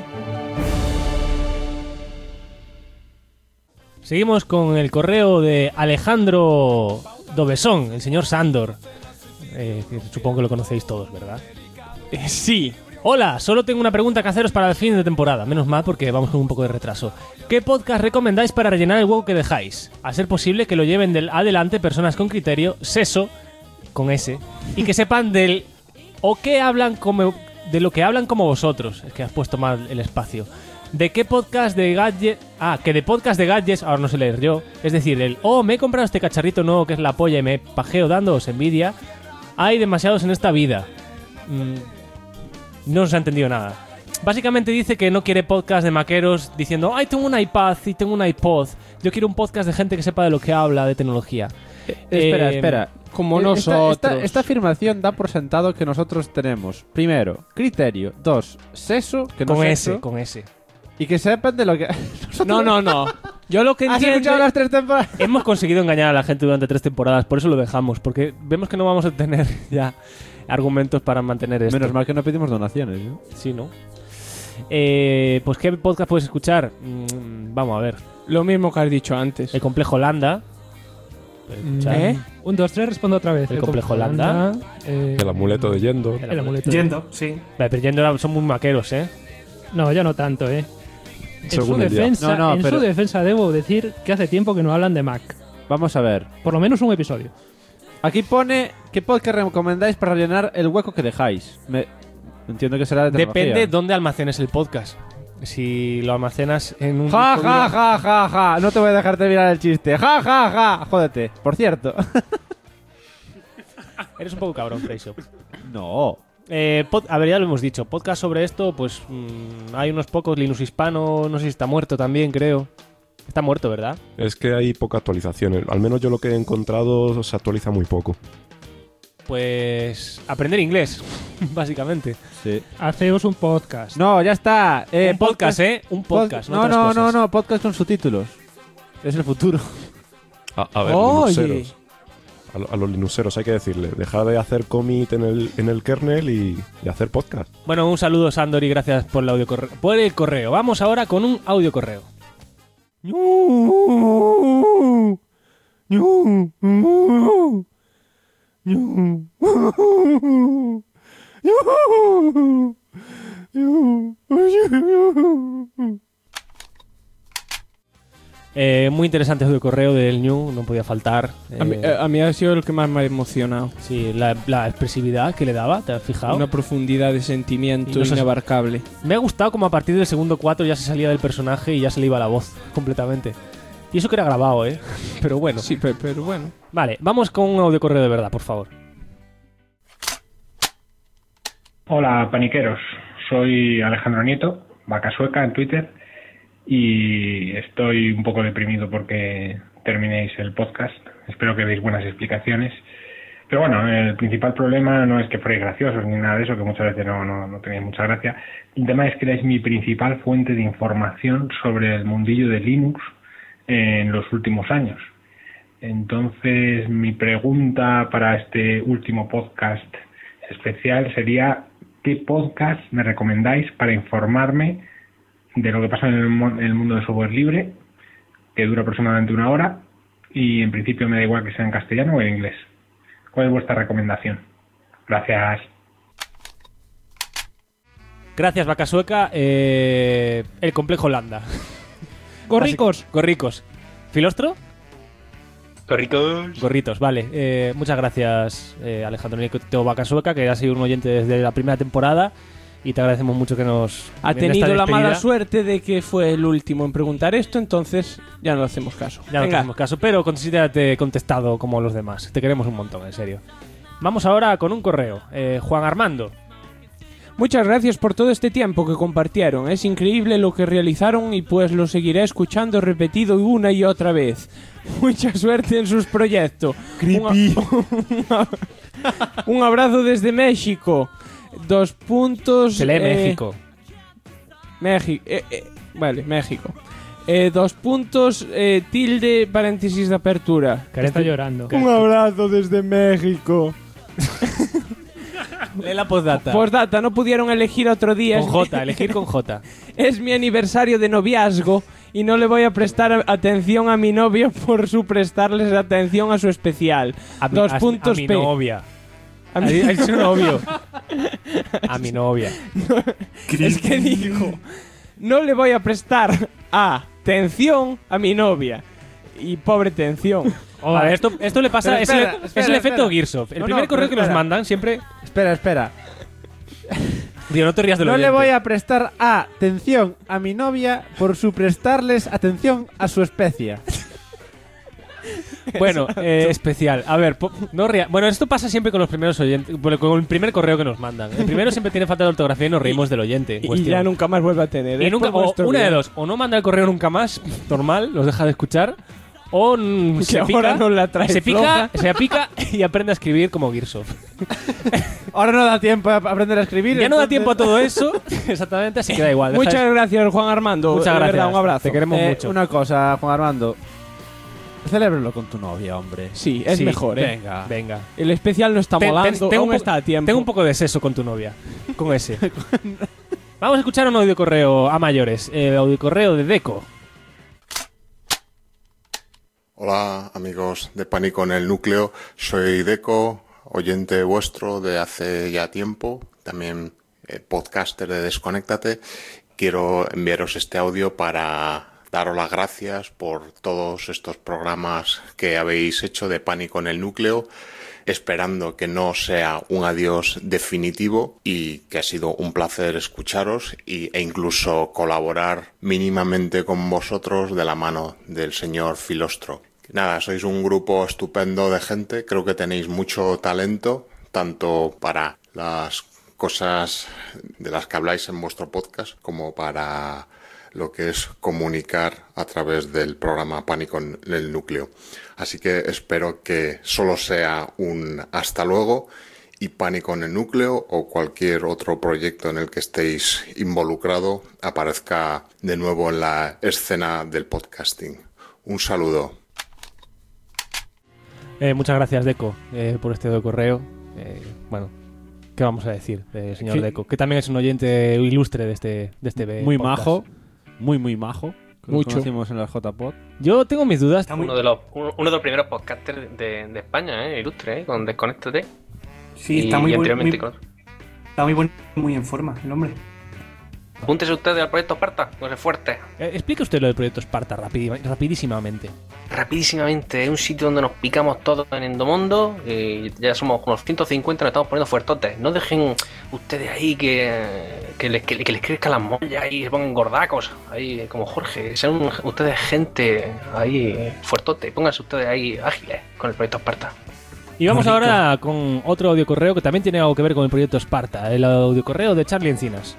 S3: Seguimos con el correo de Alejandro Dobesón, el señor Sándor. Que supongo que lo conocéis todos, ¿verdad?
S4: Sí.
S3: Hola, solo tengo una pregunta que haceros para el fin de temporada. Menos mal porque vamos con un poco de retraso. ¿Qué podcast recomendáis para rellenar el hueco que dejáis? A ser posible que lo lleven adelante personas con criterio, seso, con S, y que sepan del o que hablan como de lo que hablan como vosotros. Es que has puesto mal el espacio. ¿De qué podcast de gadgets? Que de podcast de gadgets, ahora no sé leer yo. Es decir, me he comprado este cacharrito nuevo que es la polla y me pajeo dándoos envidia. Hay demasiados en esta vida. No se ha entendido nada. Básicamente dice que no quiere podcast de maqueros diciendo ¡ay, tengo un iPad y tengo un iPod! Yo quiero un podcast de gente que sepa de lo que habla, de tecnología.
S5: Espera.
S4: Como nosotros.
S5: Esta afirmación da por sentado que nosotros tenemos, primero, criterio, 2, seso, que no
S3: con
S5: sexo,
S3: S, con S.
S5: y que sepan de lo que...
S4: No. Yo lo que
S5: ¿Has
S4: entiendo...
S5: escuchado las 3 temporadas?
S3: Hemos conseguido engañar a la gente durante 3 temporadas, por eso lo dejamos, porque vemos que no vamos a tener ya argumentos para mantener esto.
S5: Menos mal que no pedimos donaciones, ¿no?
S3: Sí, ¿no? Pues ¿qué podcast puedes escuchar? Vamos a ver.
S4: Lo mismo que has dicho antes.
S3: El Complejo Landa.
S15: ¿Eh? 1, 2, 3, respondo otra vez.
S3: El Complejo Landa.
S8: El amuleto de Yendo.
S15: El amuleto.
S9: Yendo, sí.
S3: Pero Yendo son muy maqueros, ¿eh?
S15: No, ya no tanto, ¿eh?
S8: Según el día.
S15: En su defensa debo decir que hace tiempo que no hablan de Mac.
S5: Vamos a ver.
S15: Por lo menos un episodio.
S5: Aquí pone qué podcast recomendáis para rellenar el hueco que dejáis. Entiendo que será de tecnología.
S3: Depende dónde almacenes el podcast. Si lo almacenas en un...
S5: Ja. No te voy a dejar terminar el chiste. Ja. Jódete. Por cierto.
S3: Eres un poco cabrón, Freisio.
S5: No.
S3: A ver, ya lo hemos dicho. Podcast sobre esto, pues hay unos pocos. Linux Hispano, no sé si está muerto también, creo. Está muerto, ¿verdad?
S8: Es que hay poca actualización. Al menos yo lo que he encontrado se actualiza muy poco.
S3: Pues aprender inglés, básicamente.
S5: Sí.
S15: Haceos un podcast.
S5: No, ya está.
S3: Un podcast, Un podcast.
S5: No, podcast con subtítulos. Es el futuro.
S8: A ver, linuxeros. A los linuxeros hay que decirle, dejar de hacer commit en el kernel y hacer podcast.
S3: Bueno, un saludo, Sandor, y gracias por el correo. Vamos ahora con un audio correo. Muy interesante audio correo del Ñu, no podía faltar.
S4: A mí ha sido el que más me ha emocionado.
S3: Sí, la expresividad que le daba, ¿te has fijado?
S4: Una profundidad de sentimiento inabarcable.
S3: Me ha gustado como a partir del segundo 4 ya se salía del personaje y ya se le iba la voz completamente. Y eso que era grabado, ¿eh? Pero bueno.
S4: Sí, pero bueno.
S3: Vale, vamos con un audio correo de verdad, por favor.
S11: Hola, paniqueros. Soy Alejandro Nieto, Vaca Sueca en Twitter, y estoy un poco deprimido porque terminéis el podcast. Espero que deis buenas explicaciones. Pero bueno, el principal problema no es que fuerais graciosos ni nada de eso, que muchas veces no tenéis mucha gracia. El tema es que erais mi principal fuente de información sobre el mundillo de Linux en los últimos años. Entonces, mi pregunta para este último podcast especial sería: ¿qué podcast me recomendáis para informarme de lo que pasa en el mundo del software libre, que dura aproximadamente 1 hora, y en principio me da igual que sea en castellano o en inglés? ¿Cuál es vuestra recomendación? Gracias.
S3: Gracias, Vaca Sueca. El complejo Lambda. Gorricos. ¿Filostro? Gorritos, vale. Muchas gracias, Alejandro Nieto, Vaca Sueca, que ha sido un oyente desde la primera temporada, y te agradecemos mucho que nos...
S4: Ha tenido la mala suerte de que fue el último en preguntar esto, entonces ya no le hacemos caso.
S3: Ya no le hacemos caso, pero considérate contestado como los demás. Te queremos un montón, en serio. Vamos ahora con un correo. Juan Armando.
S4: Muchas gracias por todo este tiempo que compartieron. Es increíble lo que realizaron y pues lo seguiré escuchando repetido una y otra vez. Mucha suerte en sus proyectos.
S5: Creepy.
S4: Un abrazo desde México. 2 puntos...
S3: Se lee México.
S4: Vale, México. 2 puntos, tilde, paréntesis de apertura.
S15: Que está llorando.
S5: Un abrazo desde México.
S3: Lee la postdata.
S4: Postdata, no pudieron elegir otro día.
S3: Con J, elegir con J.
S4: Es mi aniversario de noviazgo y no le voy a prestar atención a mi novio por su prestarles atención a su especial. 2 puntos
S3: a mi
S4: P.
S3: novia. A su novio. A mi novia.
S4: No, es que dijo, no le voy a prestar atención a mi novia. Y pobre tensión.
S3: A ver, esto le pasa...
S5: Espera,
S3: es el efecto Gearsoft. El primer correo que nos mandan siempre...
S5: Espera.
S3: Digo, no te rías de lo
S5: No
S3: oyente.
S5: le voy a prestar atención a mi novia por su prestarles atención a su especie.
S3: Bueno, especial. A ver, bueno, esto pasa siempre con los primeros oyentes, con el primer correo que nos mandan. El primero siempre tiene falta de ortografía y nos reímos del oyente en
S4: Y
S3: cuestión.
S4: ya nunca más vuelve a tener.
S3: Y nunca, una de dos, o no manda el correo nunca más, normal, los deja de escuchar, o se pica,
S4: no la trae
S3: se pica y aprende a escribir como Gearsoft.
S5: Ahora no da tiempo a aprender a escribir.
S3: Ya no da tiempo a todo eso, exactamente, así que da igual.
S4: Muchas gracias, Juan Armando.
S3: Muchas
S4: De
S3: gracias.
S4: verdad, un abrazo.
S3: Te queremos mucho.
S5: Una cosa, Juan Armando. Celébralo con tu novia, hombre.
S4: Sí, es mejor,
S3: Venga.
S4: El especial no está molando, aún está a tiempo.
S3: Tengo un poco de sexo con tu novia. Con ese. Vamos a escuchar un audio correo a mayores. El audio correo de Deco.
S12: Hola, amigos de Pánico en el Núcleo. Soy Deco, oyente vuestro de hace ya tiempo. También podcaster de Desconéctate. Quiero enviaros este audio para daros las gracias por todos estos programas que habéis hecho de Pánico en el Núcleo, esperando que no sea un adiós definitivo y que ha sido un placer escucharos e incluso colaborar mínimamente con vosotros de la mano del señor Filostro. Nada, sois un grupo estupendo de gente, creo que tenéis mucho talento, tanto para las cosas de las que habláis en vuestro podcast como para lo que es comunicar a través del programa Pánico en el Núcleo. Así que espero que solo sea un hasta luego y Pánico en el Núcleo o cualquier otro proyecto en el que estéis involucrado aparezca de nuevo en la escena del podcasting. Un saludo.
S3: Muchas gracias, Deco, por este correo. Bueno, ¿qué vamos a decir, señor Deco? Que también es un oyente ilustre de este
S5: muy
S3: podcast.
S5: majo, muy majo. Que
S3: Mucho.
S5: Lo conocimos en el JPod.
S3: Yo tengo mis dudas.
S10: Uno de los primeros podcasters de España, ilustre, con Desconéctate.
S9: Sí, está muy en forma el hombre.
S10: Apúntese usted al proyecto Esparta, no se fuerte.
S3: Explique usted lo del proyecto Esparta rapidísimamente.
S10: Rapidísimamente, es un sitio donde nos picamos todos en Endomondo. Ya somos unos 150, nos estamos poniendo fuertotes. No dejen ustedes ahí que les crezcan las mollas y se pongan gordacos. Ahí, como Jorge. Sean ustedes gente ahí fuertote. Pónganse ustedes ahí ágiles con el proyecto Esparta.
S3: Y vamos ahora con otro audiocorreo que también tiene algo que ver con el proyecto Esparta. El audiocorreo de Charlie Encinas.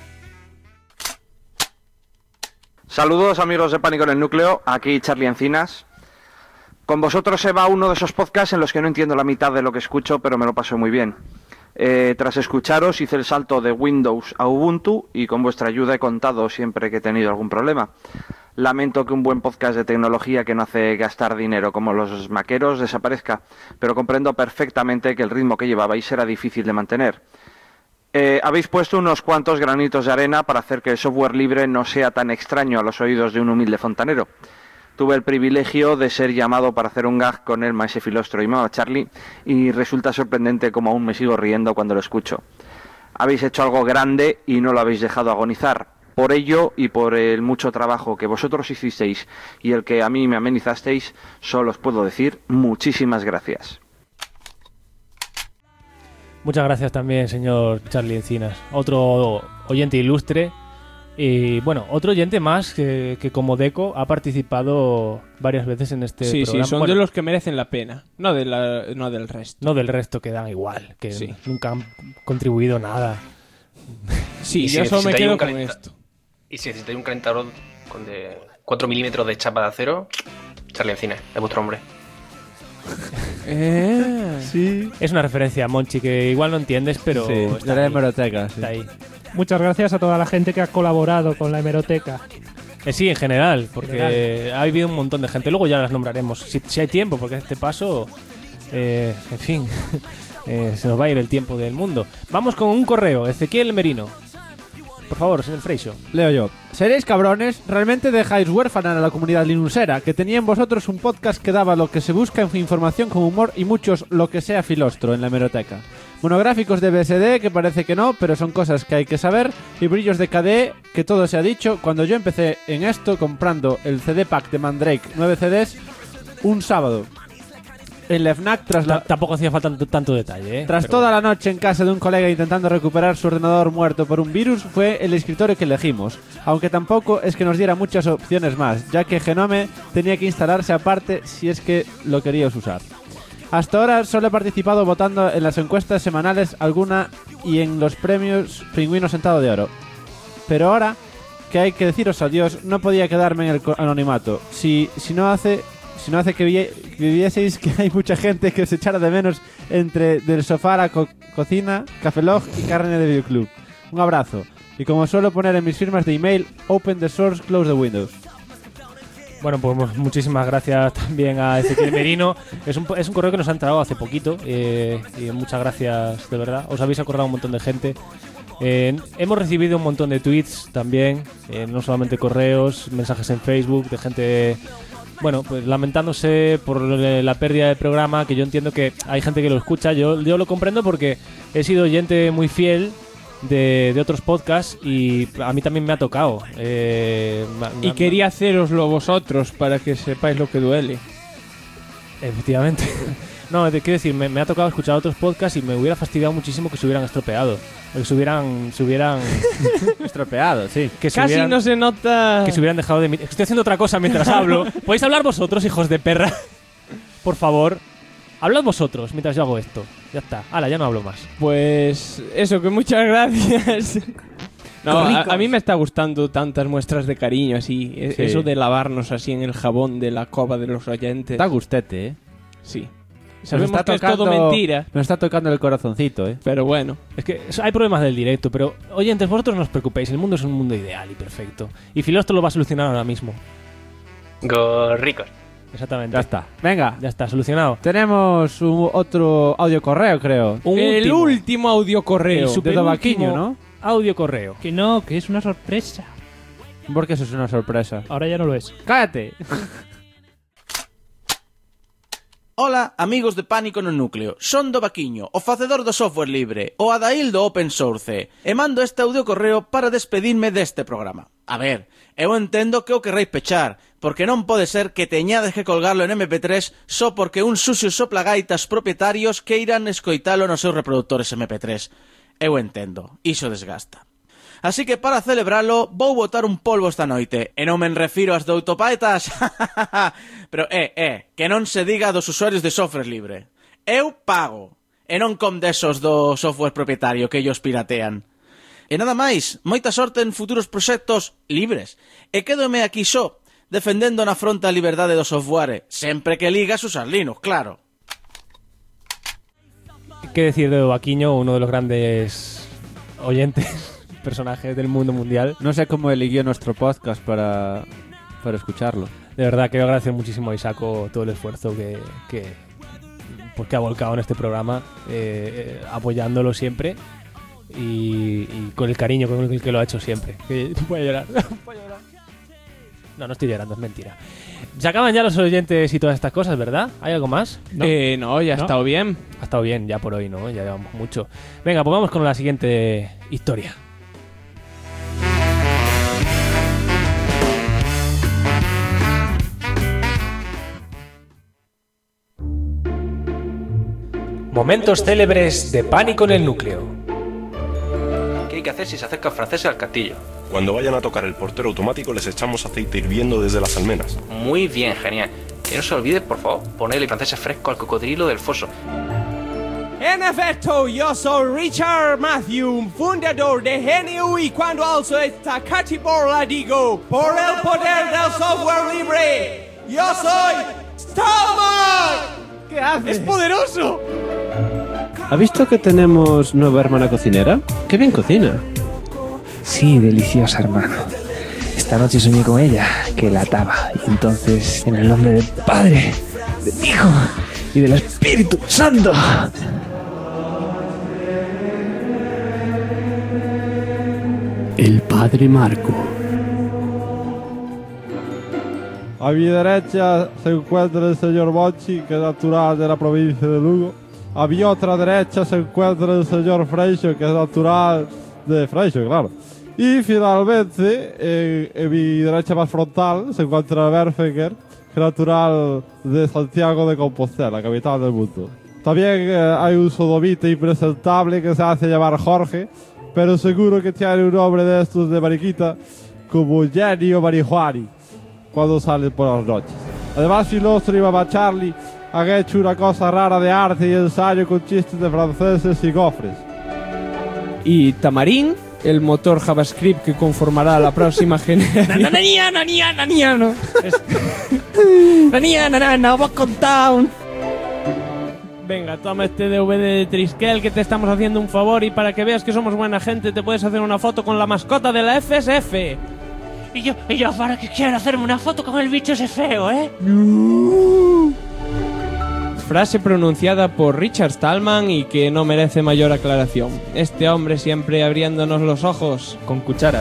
S1: Saludos amigos de Pánico en el Núcleo, aquí Charlie Encinas. Con vosotros se va uno de esos podcasts en los que no entiendo la mitad de lo que escucho, pero me lo paso muy bien. Tras escucharos hice el salto de Windows a Ubuntu y con vuestra ayuda he contado siempre que he tenido algún problema. Lamento que un buen podcast de tecnología que no hace gastar dinero como los maqueros desaparezca, pero comprendo perfectamente que el ritmo que llevabais era difícil de mantener. Habéis puesto unos cuantos granitos de arena para hacer que el software libre no sea tan extraño a los oídos de un humilde fontanero. Tuve el privilegio de ser llamado para hacer un gag con el maese filostro y Mama Charlie y resulta sorprendente como aún me sigo riendo cuando lo escucho. Habéis hecho algo grande y no lo habéis dejado agonizar. Por ello y por el mucho trabajo que vosotros hicisteis y el que a mí me amenizasteis, solo os puedo decir muchísimas gracias.
S3: Muchas gracias también, señor Charlie Encinas. Otro oyente ilustre. Y bueno, otro oyente más que como Deco ha participado varias veces en este programa.
S4: Sí, son de los que merecen la pena. No del resto.
S3: No del resto, que dan igual. Que nunca han contribuido nada.
S4: Sí, yo solo me quedo con esto.
S10: Y si necesitáis un calentador de 4 milímetros de chapa de acero, Charlie Encinas, es vuestro hombre.
S3: Sí. Es una referencia a Monchi que igual no entiendes, pero
S5: está en la hemeroteca.
S3: Está ahí.
S15: Muchas gracias a toda la gente que ha colaborado con la hemeroteca.
S3: Sí, en general, porque ha habido un montón de gente. Luego ya las nombraremos, si hay tiempo, porque este paso, en fin, se nos va a ir el tiempo del mundo. Vamos con un correo, Ezequiel Merino. Por favor, señor Freixo.
S5: Leo yo. ¿Seréis cabrones? ¿Realmente dejáis huérfana a la comunidad linuxera? Que tenía en vosotros un podcast que daba lo que se busca en información con humor y muchos lo que sea filostro en la hemeroteca. Monográficos de BSD, que parece que no, pero son cosas que hay que saber. Y brillos de KDE, que todo se ha dicho. Cuando yo empecé en esto comprando el CD pack de Mandrake 9 CDs un sábado. En la FNAC
S3: tampoco hacía falta tanto detalle,
S5: Tras toda la noche en casa de un colega intentando recuperar su ordenador muerto por un virus, fue el escritorio que elegimos, aunque tampoco es que nos diera muchas opciones más, ya que Genome tenía que instalarse aparte si es que lo querías usar. Hasta ahora solo he participado votando en las encuestas semanales alguna y en los premios Pingüino Sentado de Oro. Pero ahora que hay que deciros adiós, no podía quedarme en el anonimato. Si no hace que vieseis que hay mucha gente que se echara de menos entre del sofá a la cocina, Café Log y carne de videoclub. Un abrazo. Y como suelo poner en mis firmas de email, open the source, close the windows.
S3: Bueno, pues muchísimas gracias también a Ezequiel Merino. Es un correo que nos ha entrado hace poquito y muchas gracias, de verdad. Os habéis acordado un montón de gente. Hemos recibido un montón de tweets también, no solamente correos, mensajes en Facebook de gente... Bueno, pues lamentándose por la pérdida del programa, que yo entiendo que hay gente que lo escucha. Yo lo comprendo porque he sido oyente muy fiel de otros podcasts y a mí también me ha tocado.
S4: Y quería haceroslo vosotros para que sepáis lo que duele.
S3: Efectivamente. No, quiero decir, me ha tocado escuchar otros podcasts y me hubiera fastidiado muchísimo que se hubieran estropeado. Que se hubieran
S5: estropeado, sí.
S3: Que
S4: casi no se nota.
S3: Que se hubieran dejado de... Estoy haciendo otra cosa mientras hablo. ¿Podéis hablar vosotros, hijos de perra? Por favor. Hablad vosotros mientras yo hago esto. Ya está. Hala, ya no hablo más.
S4: Pues eso, que muchas gracias. No, a mí me está gustando tantas muestras de cariño así.
S5: Sí.
S4: Eso de lavarnos así en el jabón de la cova de los oyentes.
S5: Está gustete, ¿eh?
S4: Sí.
S5: Nos
S4: Sabemos
S5: está
S4: que es todo mentira.
S5: Nos está tocando el corazoncito, ¿eh?
S4: Pero bueno.
S3: Es que hay problemas del directo, pero oyentes, vosotros no os preocupéis. El mundo es un mundo ideal y perfecto. Y Filostro lo va a solucionar ahora mismo.
S10: Gorricos.
S3: Exactamente.
S5: Ya está. Venga.
S3: Ya está, solucionado.
S5: Tenemos otro audio correo, creo.
S4: El último audio correo.
S5: De Dovaquiño, ¿no?
S3: Audio correo.
S15: Que no, que es una sorpresa.
S5: Porque eso es una sorpresa.
S15: Ahora ya no lo es.
S5: ¡Cállate!
S19: Ola, amigos de Pánico no Núcleo. Son do Vaquiño, o facedor do software libre, o adail do open source. E mando este audio correo para despedirme deste programa. A ver, eu entendo que o querréis pechar, porque non pode ser que teñades que colgarlo en MP3 só porque un sucio soplagaitas propietarios queiran escoitalo nos seus reproductores MP3. Eu entendo, iso desgasta. Así que para celebralo vou botar un polvo esta noite. E non me refiro ás de autopaetas. Pero que non se diga dos usuarios de software libre. Eu pago. E non com desos do software propietario que ellos piratean. E nada máis, moita sorte en futuros proxectos libres. E quédome aquí só, defendendo na fronte a liberdade do software, sempre que ligas usar Linux, claro.
S3: ¿Qué decir de Dovaquiño, uno de los grandes oyentes? Personajes del mundo mundial.
S5: No sé cómo eligió nuestro podcast para escucharlo.
S3: De verdad, quiero agradecer muchísimo a Isaco todo el esfuerzo que ha volcado en este programa, apoyándolo siempre y con el cariño con el que lo ha hecho siempre. Voy a llorar. No estoy llorando, es mentira. Se acaban ya los oyentes y todas estas cosas, ¿verdad? ¿Hay algo más?
S4: No, ya ha estado bien.
S3: Ha estado bien ya por hoy, ¿no? Ya llevamos mucho. Venga, pues vamos con la siguiente historia. Momentos célebres de Pánico en el Núcleo.
S10: ¿Qué hay que hacer si se acercan franceses al castillo?
S8: Cuando vayan a tocar el portero automático les echamos aceite hirviendo desde las almenas.
S10: Muy bien, genial. Que no se olvide, por favor, ponerle franceses fresco al cocodrilo del foso.
S21: En efecto, yo soy Richard Matthew, fundador de GNU, y cuando alzo esta cachiporra digo, por el poder del software libre, yo soy Stallman.
S3: ¿Qué hace?
S21: ¡Es poderoso!
S14: ¿Ha visto que tenemos nueva hermana cocinera? ¡Qué bien cocina!
S16: Sí, deliciosa, hermano. Esta noche soñé con ella, que la ataba. Y entonces, en el nombre del Padre, del Hijo y del Espíritu Santo...
S14: El Padre Marco.
S7: A mi derecha se encuentra el señor Monchi, que es natural de la provincia de Lugo. A mi otra derecha se encuentra el señor Freixo, que es natural de Freixo, claro. Y finalmente, en mi derecha más frontal, se encuentra Berfinger, que es natural de Santiago de Compostela, capital del mundo. También hay un sodomita impresentable que se hace llamar Jorge, pero seguro que tiene un nombre de estos de mariquita, como Jenny o Marijuani, cuando salen por las noches. Además, Filostro y Mamá Charlie han hecho una cosa rara de arte y ensayo con chistes de franceses y gofres.
S4: Y Tamarín, el motor JavaScript que conformará la próxima generación. Venga, toma este DVD de Triskel, que te estamos haciendo un favor, y para que veas que somos buena gente te puedes hacer una foto con la mascota de la FSF.
S23: Y yo para que quiero hacerme una foto con el bicho ese feo, ¿eh?
S4: Frase pronunciada por Richard Stallman y que no merece mayor aclaración. Este hombre siempre abriéndonos los ojos con cucharas.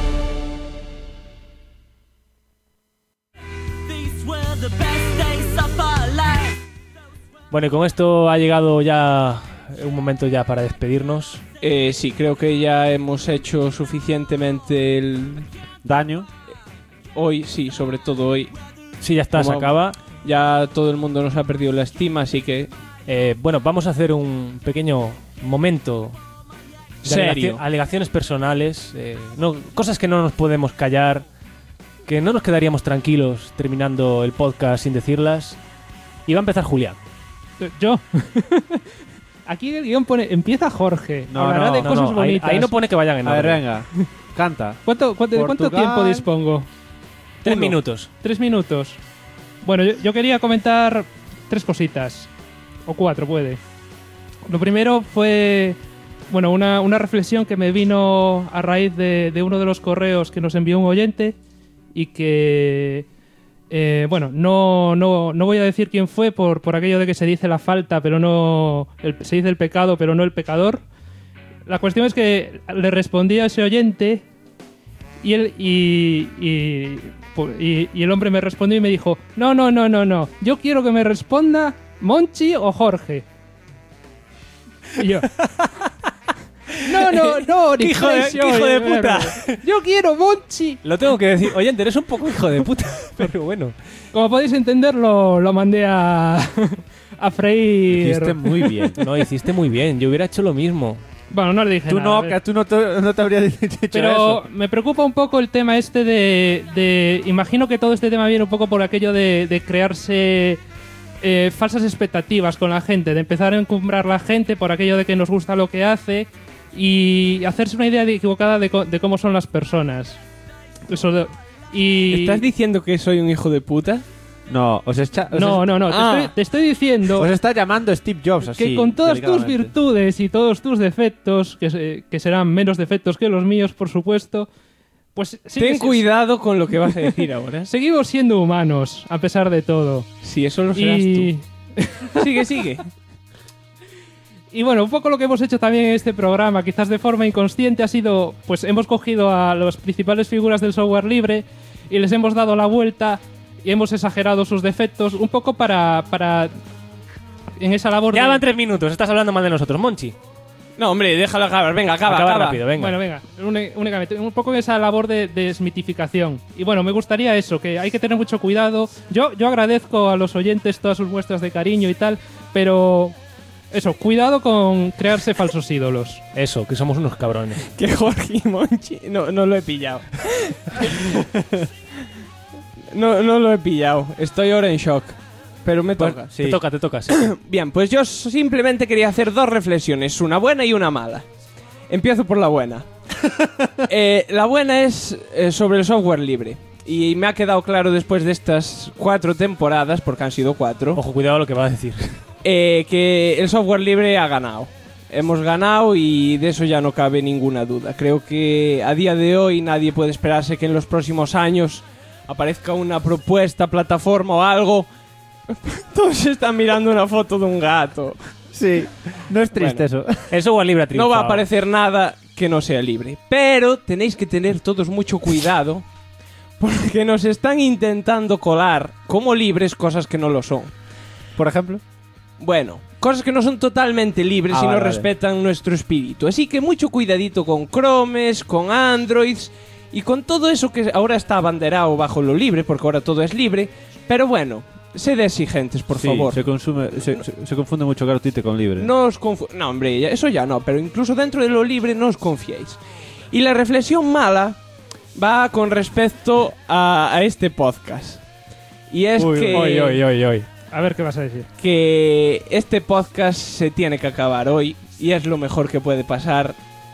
S3: Bueno, y con esto ha llegado ya un momento ya para despedirnos.
S4: Sí, creo que ya hemos hecho suficientemente el
S5: daño.
S4: Hoy, sí, sobre todo hoy.
S3: Sí, ya está, se acaba.
S4: Ya todo el mundo nos ha perdido la estima, así que...
S3: bueno, vamos a hacer un pequeño momento de
S4: serio.
S3: Alegaciones personales, cosas que no nos podemos callar, que no nos quedaríamos tranquilos terminando el podcast sin decirlas. Y va a empezar Julián.
S15: Yo. Aquí el guión pone, empieza Jorge, hablará de cosas bonitas.
S3: Ahí no pone que vayan en
S5: A ver,
S3: orden.
S5: venga, canta.
S15: ¿De cuánto tiempo dispongo?
S3: 3 minutos.
S15: 3 minutos. Bueno, yo quería comentar 3 cositas. O 4 puede. Lo primero fue, bueno, una reflexión que me vino a raíz de uno de los correos que nos envió un oyente y que, bueno, no voy a decir quién fue por aquello de que se dice la falta, pero no... se dice el pecado, pero no el pecador. La cuestión es que le respondí a ese oyente y el hombre me respondió y me dijo, no, yo quiero que me responda Monchi o Jorge. Y yo... No,
S3: ¿Qué hijo de puta?
S15: Yo quiero Monchi.
S3: Lo tengo que decir. Oye, eres un poco hijo de puta, pero bueno.
S15: Como podéis entender, lo mandé a freír.
S5: Hiciste muy bien.
S3: No, hiciste muy bien. Yo hubiera hecho lo mismo.
S15: Bueno, no le dije
S5: Tú
S15: nada.
S5: no te habrías dicho
S15: pero
S5: eso.
S15: me preocupa un poco el tema este de... Imagino que todo este tema viene un poco por aquello de crearse... falsas expectativas con la gente, de empezar a encumbrar la gente por aquello de que nos gusta lo que hace y hacerse una idea equivocada de cómo son las personas.
S4: ¿Estás diciendo que soy un hijo de puta?
S5: No,
S15: te estoy diciendo...
S5: Os está llamando Steve Jobs así.
S15: Que con todas tus
S5: delicadamente.
S15: virtudes y todos tus defectos, que serán menos defectos que los míos, por supuesto, pues...
S4: Ten cuidado con lo que vas a decir ahora.
S15: Seguimos siendo humanos, a pesar de todo.
S4: Sí, eso lo serás tú. Sigue.
S15: Y bueno, un poco lo que hemos hecho también en este programa, quizás de forma inconsciente, ha sido, pues hemos cogido a las principales figuras del software libre y les hemos dado la vuelta y hemos exagerado sus defectos un poco para en esa labor
S3: Ya van 3 minutos, estás hablando mal de nosotros, Monchi.
S4: No, hombre, déjalo acabar. Venga, acaba.
S3: Rápido, venga.
S15: Bueno, venga, únicamente, un poco en esa labor de desmitificación. Y bueno, me gustaría eso, que hay que tener mucho cuidado. Yo agradezco a los oyentes todas sus muestras de cariño y tal, pero... Eso, cuidado con crearse falsos ídolos.
S3: Eso, que somos unos cabrones.
S4: Que Jorge y Monchi... No lo he pillado. no lo he pillado. Estoy ahora en shock. Pero me toca.
S3: Sí. Te toca, sí.
S4: Bien, pues yo simplemente quería hacer 2 reflexiones, una buena y una mala. Empiezo por la buena. La buena es sobre el software libre. Y me ha quedado claro después de estas 4 temporadas, porque han sido 4.
S3: Ojo, cuidado lo que va a decir.
S4: Que el software libre ha ganado. Hemos ganado y de eso ya no cabe ninguna duda. Creo que a día de hoy nadie puede esperarse que en los próximos años aparezca una propuesta, plataforma o algo. Todos están mirando una foto de un gato.
S5: Sí, no es triste
S4: Bueno,
S5: eso.
S3: El software libre ha
S4: No
S3: triunfado.
S4: va a aparecer nada que no sea libre. Pero tenéis que tener todos mucho cuidado porque nos están intentando colar como libres cosas que no lo son.
S5: Por ejemplo...
S4: Bueno, cosas que no son totalmente libres y no
S5: vale.
S4: respetan nuestro espíritu. Así que mucho cuidadito con Chromes, con Androids y con todo eso que ahora está abanderado bajo lo libre, porque ahora todo es libre. Pero bueno, sed exigentes, por
S5: Sí,
S4: favor.
S5: se confunde mucho gratuito con libre.
S4: No os No, hombre, eso ya no, pero incluso dentro de lo libre no os confiéis. Y la reflexión mala va con respecto a este podcast. Y es
S3: Uy.
S15: A ver qué vas a decir.
S4: que este podcast se tiene que acabar hoy y es lo mejor que puede pasar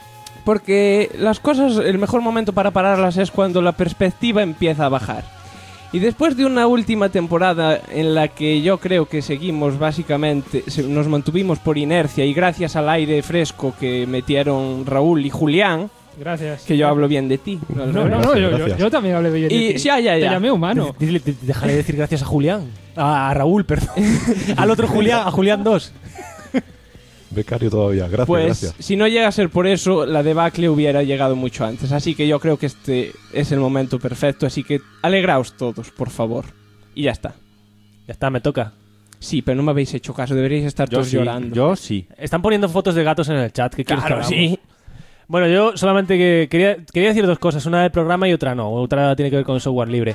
S4: porque las cosas, el mejor momento para pararlas es cuando la perspectiva empieza a bajar. Y después de una última temporada en la que yo creo que seguimos básicamente, nos mantuvimos por inercia y gracias al aire fresco que metieron Raúl y Julián,
S15: Gracias.
S4: que yo hablo bien de ti.
S15: No, yo también hablé bien de
S4: Y
S15: ti.
S4: ya.
S15: Te llamé humano.
S3: Déjale decir gracias a Julián. A Raúl, perdón. Al otro Julián, a Julián 2.
S8: Becario todavía, gracias,
S4: Pues
S8: gracias.
S4: si no llega a ser por eso, la debacle hubiera llegado mucho antes. Así que yo creo que este es el momento perfecto. Así que alegraos todos, por favor. Y ya está.
S3: Ya está, me toca.
S4: Sí, pero no me habéis hecho caso. Deberíais estar todos llorando.
S5: Yo sí.
S3: Están poniendo fotos de gatos en el chat. ¿Qué quieres que
S4: Claro,
S3: hagamos?
S4: sí.
S3: Bueno, yo solamente que quería decir 2 cosas. Una del programa y otra no. Otra tiene que ver con el software libre.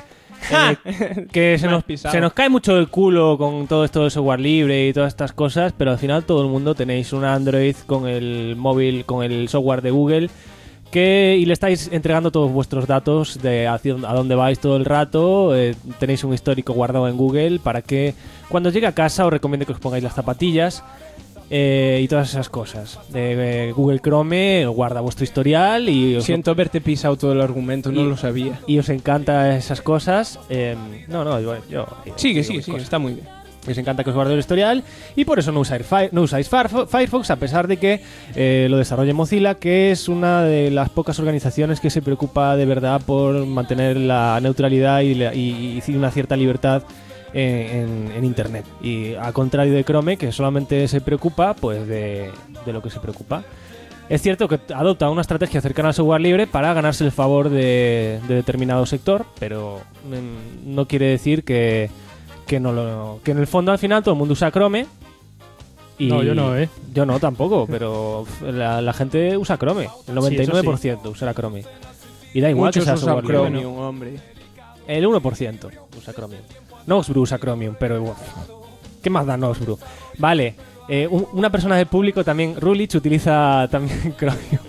S3: Que se nos cae mucho el culo con todo esto del software libre y todas estas cosas, pero al final todo el mundo tenéis un Android con el móvil, con el software de Google, y le estáis entregando todos vuestros datos de a dónde vais todo el rato. Tenéis un histórico guardado en Google para que cuando llegue a casa os recomiende que os pongáis las zapatillas y todas esas cosas. Google Chrome guarda vuestro historial y
S4: Siento haberte pisado todo el argumento, no lo sabía.
S3: Y os encanta esas cosas. Yo
S4: Sigue, está muy bien.
S3: os encanta que os guarde el historial y por eso no usáis Firefox, a pesar de que lo desarrolle Mozilla, que es una de las pocas organizaciones que se preocupa de verdad por mantener la neutralidad y una cierta libertad en Internet. Y al contrario de Chrome, que solamente se preocupa pues de lo que se preocupa. Es cierto que adopta una estrategia cercana al software libre para ganarse el favor de determinado sector, pero no quiere decir que en el fondo al final todo el mundo usa Chrome.
S15: No, yo no,
S3: Yo no tampoco, pero la gente usa Chrome. El 99% usa Chrome. Y da igual
S4: Muchos
S3: que sea
S4: usan
S3: software libre.
S4: Chromium, hombre.
S3: El 1% usa Chromium. Noxbrew usa Chromium, pero igual. ¿Qué más da Noxbrew? Vale, una persona del público también, Rulich, utiliza también Chromium.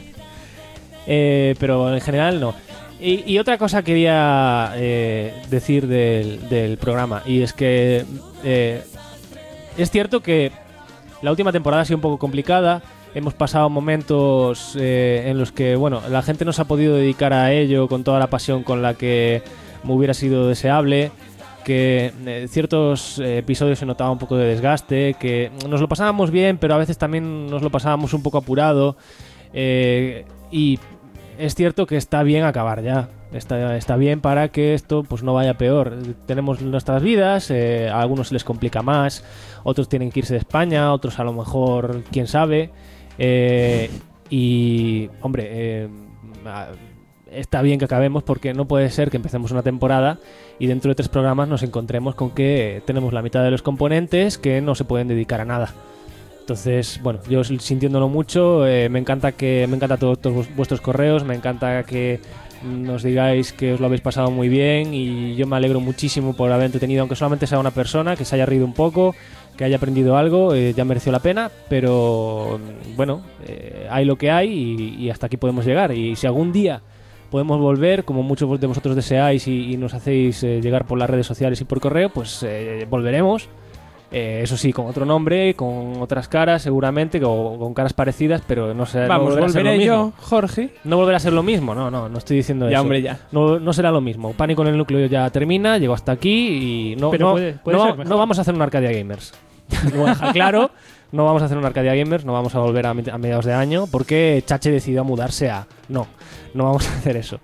S3: Pero en general no. Y otra cosa quería decir del programa, y es que es cierto que la última temporada ha sido un poco complicada. Hemos pasado momentos en los que la gente no se ha podido dedicar a ello con toda la pasión con la que me hubiera sido deseable, que ciertos episodios se notaba un poco de desgaste, que nos lo pasábamos bien, pero a veces también nos lo pasábamos un poco apurado, y es cierto que está bien acabar ya. Está bien para que esto pues no vaya peor. Tenemos nuestras vidas, a algunos se les complica más, otros tienen que irse de España, otros a lo mejor, quién sabe. Y, hombre, está bien que acabemos, porque no puede ser que empecemos una temporada y dentro de 3 programas nos encontremos con que tenemos la mitad de los componentes que no se pueden dedicar a nada. Entonces, yo sintiéndolo mucho, me encanta todos vuestros correos, me encanta que nos digáis que os lo habéis pasado muy bien, y yo me alegro muchísimo por haber entretenido, aunque solamente sea una persona, que se haya reído un poco, que haya aprendido algo, ya mereció la pena, pero hay lo que hay y hasta aquí podemos llegar. Y si algún día podemos volver, como muchos de vosotros deseáis y nos hacéis llegar por las redes sociales y por correo, pues volveremos. Eso sí, con otro nombre, con otras caras seguramente, o con caras parecidas, pero no sé.
S4: Vamos,
S3: no
S4: volveré yo, Jorge.
S3: No volverá a ser lo mismo, no estoy diciendo eso.
S4: Ya, hombre, ya.
S3: No será lo mismo. Pánico en el núcleo ya termina, llegó hasta aquí y no vamos a hacer un Arcadia Gamers. Lo voy a dejar claro, no vamos a hacer un Arcadia Gamers, no vamos a volver a mediados de año, porque Chache decidió mudarse a... No vamos a hacer eso.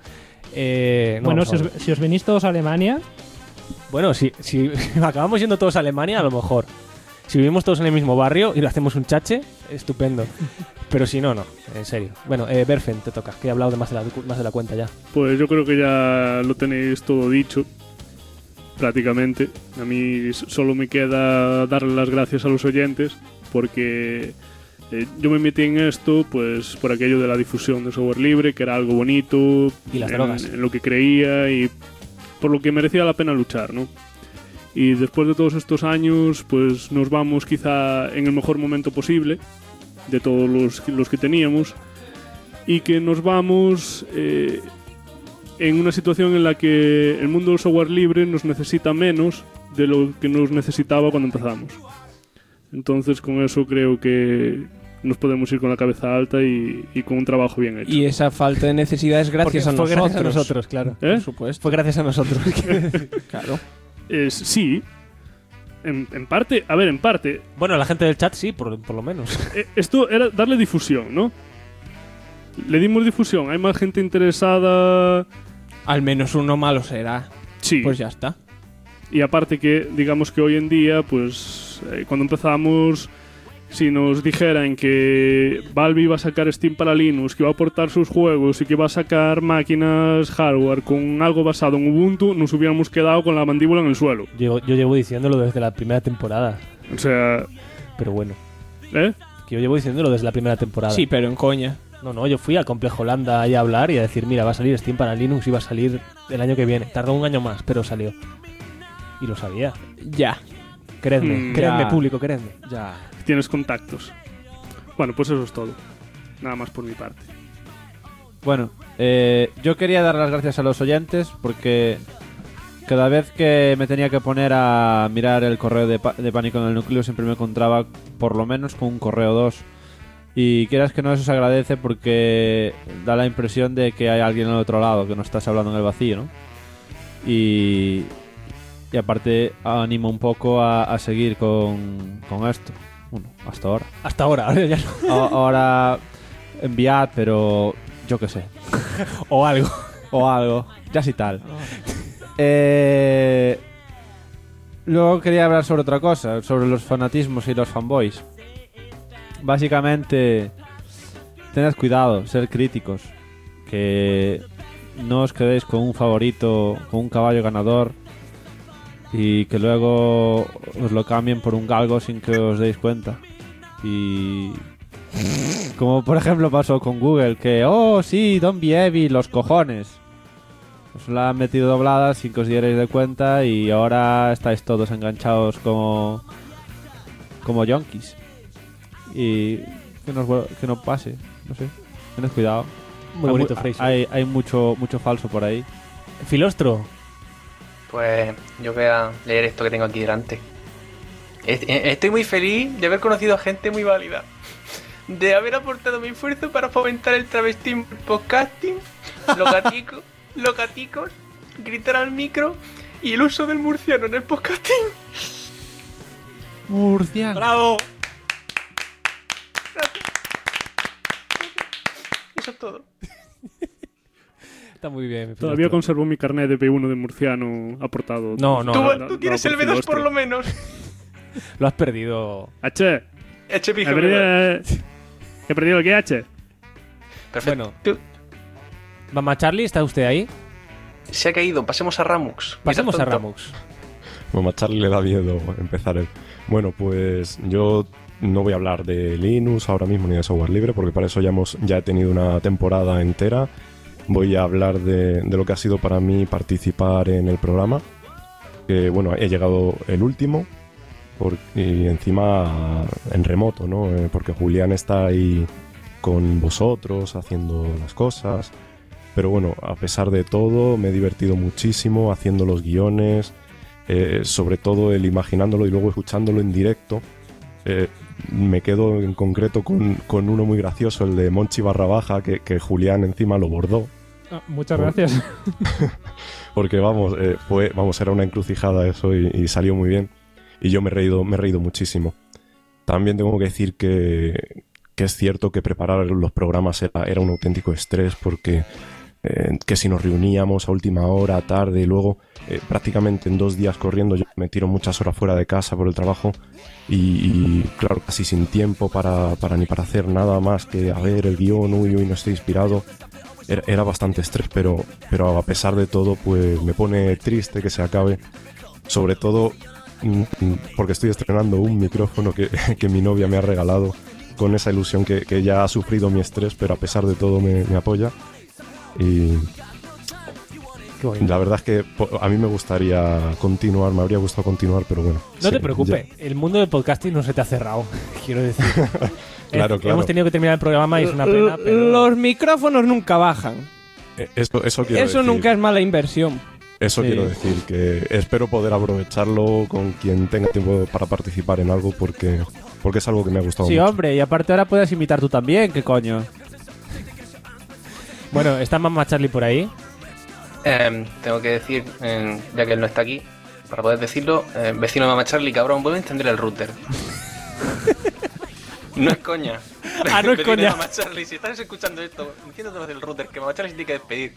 S15: Si os venís todos a Alemania...
S3: Bueno, si acabamos yendo todos a Alemania, a lo mejor. Si vivimos todos en el mismo barrio y lo hacemos un Chache, estupendo. Pero si no, en serio. Bueno, Berfen, te toca, que he hablado más de la cuenta ya.
S6: Pues yo creo que ya lo tenéis todo dicho, prácticamente. A mí solo me queda darle las gracias a los oyentes, porque yo me metí en esto pues por aquello de la difusión de software libre, que era algo bonito,
S3: y las drogas,
S6: en lo que creía y por lo que merecía la pena luchar, ¿no? Y después de todos estos años, pues nos vamos quizá en el mejor momento posible de todos los que teníamos, y que nos vamos en una situación en la que el mundo del software libre nos necesita menos de lo que nos necesitaba cuando empezamos. Entonces, con eso creo que nos podemos ir con la cabeza alta y con un trabajo bien hecho.
S4: Y esa falta de necesidad es gracias a nosotros.
S3: Fue gracias a nosotros, claro.
S4: Por supuesto.
S3: Fue gracias a nosotros.
S4: Claro.
S6: Sí. En parte, en parte.
S3: Bueno, la gente del chat sí, por lo menos.
S6: Esto era darle difusión, ¿no? Le dimos difusión, hay más gente interesada.
S4: Al menos uno malo será.
S6: Sí.
S4: Pues ya está.
S6: Y aparte que, digamos que hoy en día, pues cuando empezamos, si nos dijeran que Valve iba a sacar Steam para Linux, que iba a aportar sus juegos y que iba a sacar máquinas hardware con algo basado en Ubuntu, nos hubiéramos quedado con la mandíbula en el suelo.
S3: Yo llevo diciéndolo desde la primera temporada.
S6: O sea...
S3: Pero bueno.
S6: Que
S3: yo llevo diciéndolo desde la primera temporada.
S4: Sí, pero en coña.
S3: No, yo fui al Complejo Holanda ahí a hablar y a decir, mira, va a salir Steam para Linux y va a salir el año que viene. Tardó un año más, pero salió. Y lo sabía.
S4: Ya.
S3: Creedme, público, creedme.
S4: Ya.
S6: Tienes contactos. Bueno, pues eso es todo. Nada más por mi parte.
S5: Bueno, yo quería dar las gracias a los oyentes porque cada vez que me tenía que poner a mirar el correo de Pánico en el Núcleo siempre me encontraba por lo menos con un correo 2. Y quieras que no, eso se agradece porque da la impresión de que hay alguien al otro lado, que no estás hablando en el vacío, ¿no? Y aparte animo un poco a seguir con esto. Bueno, hasta ahora.
S3: Hasta ahora, ahora ya no.
S5: Ahora enviad, pero yo qué sé.
S3: O algo.
S5: O algo. Ya sí tal. Luego quería hablar sobre otra cosa, sobre los fanatismos y los fanboys. Básicamente, tened cuidado, ser críticos. Que no os quedéis con un favorito, con un caballo ganador y que luego os lo cambien por un galgo sin que os deis cuenta. Y como por ejemplo pasó con Google, que oh sí, don't be heavy, los cojones. Os la han metido doblada sin que os dierais de cuenta y ahora estáis todos enganchados como yonkis. Y que no pase, no sé, tened cuidado.
S3: Muy bonito, Fraser.
S5: Hay mucho falso por ahí.
S3: Filostro.
S10: Pues yo voy a leer esto que tengo aquí delante. Estoy muy feliz de haber conocido a gente muy válida, de haber aportado mi esfuerzo para fomentar el travestismo, el podcasting, los gaticos, gritar al micro y el uso del murciano en el podcasting.
S5: Murciano.
S3: ¡Bravo!
S10: Eso es todo.
S3: Está muy bien.
S6: Todavía conservo mi carnet de B1 de murciano aportado.
S3: No.
S10: Tú tienes el B2 por lo menos.
S3: Lo has perdido.
S6: H. He perdido el H.
S10: Perfecto.
S3: Bueno. Mamá Charlie, ¿está usted ahí?
S10: Se ha caído. Pasemos a Ramux.
S3: Pasemos a Ramux.
S8: Bueno, a Charlie le da miedo empezar él. Bueno, pues yo no voy a hablar de Linux ahora mismo ni de software libre porque para eso ya he tenido una temporada entera. Voy a hablar de lo que ha sido para mí participar en el programa. Que bueno, he llegado el último y encima en remoto, ¿no? Porque Julián está ahí con vosotros haciendo las cosas. Pero bueno, a pesar de todo, me he divertido muchísimo haciendo los guiones, sobre todo el imaginándolo y luego escuchándolo en directo. Me quedo en concreto con uno muy gracioso, el de Monchi barra baja, que Julián encima lo bordó.
S15: Muchas gracias.
S8: Porque era una encrucijada eso y salió muy bien. Y yo me he reído muchísimo. También tengo que decir que es cierto que preparar los programas era un auténtico estrés porque que si nos reuníamos a última hora, tarde y luego prácticamente en 2 días corriendo yo me tiro muchas horas fuera de casa por el trabajo y claro, casi sin tiempo para hacer nada más que a ver el guión, uy, no estoy inspirado. Era bastante estrés, pero a pesar de todo pues me pone triste que se acabe, sobre todo porque estoy estrenando un micrófono que mi novia me ha regalado con esa ilusión que ya ha sufrido mi estrés, pero a pesar de todo me apoya. Y la verdad es que a mí me gustaría continuar, me habría gustado continuar, pero bueno.
S3: No te preocupes, el mundo del podcasting no se te ha cerrado, quiero decir.
S8: Claro.
S3: Hemos tenido que terminar el programa y es una pena, pero...
S4: Los micrófonos nunca bajan.
S8: Eso quiero
S4: Eso
S8: decir.
S4: nunca es mala inversión.
S8: Eso
S4: Sí.
S8: quiero decir, que espero poder aprovecharlo con quien tenga tiempo para participar en algo porque es algo que me ha gustado
S5: Sí,
S8: mucho.
S5: hombre, y aparte ahora puedes invitar tú también, ¿qué coño?
S3: Bueno, ¿está Mamá Charlie por ahí?
S10: Tengo que decir, ya que él no está aquí, para poder decirlo, vecino de Mamá Charlie, cabrón, vuelve a encender el router. No es coña.
S3: Ah, no es
S10: Vecino de
S3: coña.
S10: Mamá Charlie, si estás escuchando esto, enciéndete el router, que Mamá Charlie se tiene que despedir.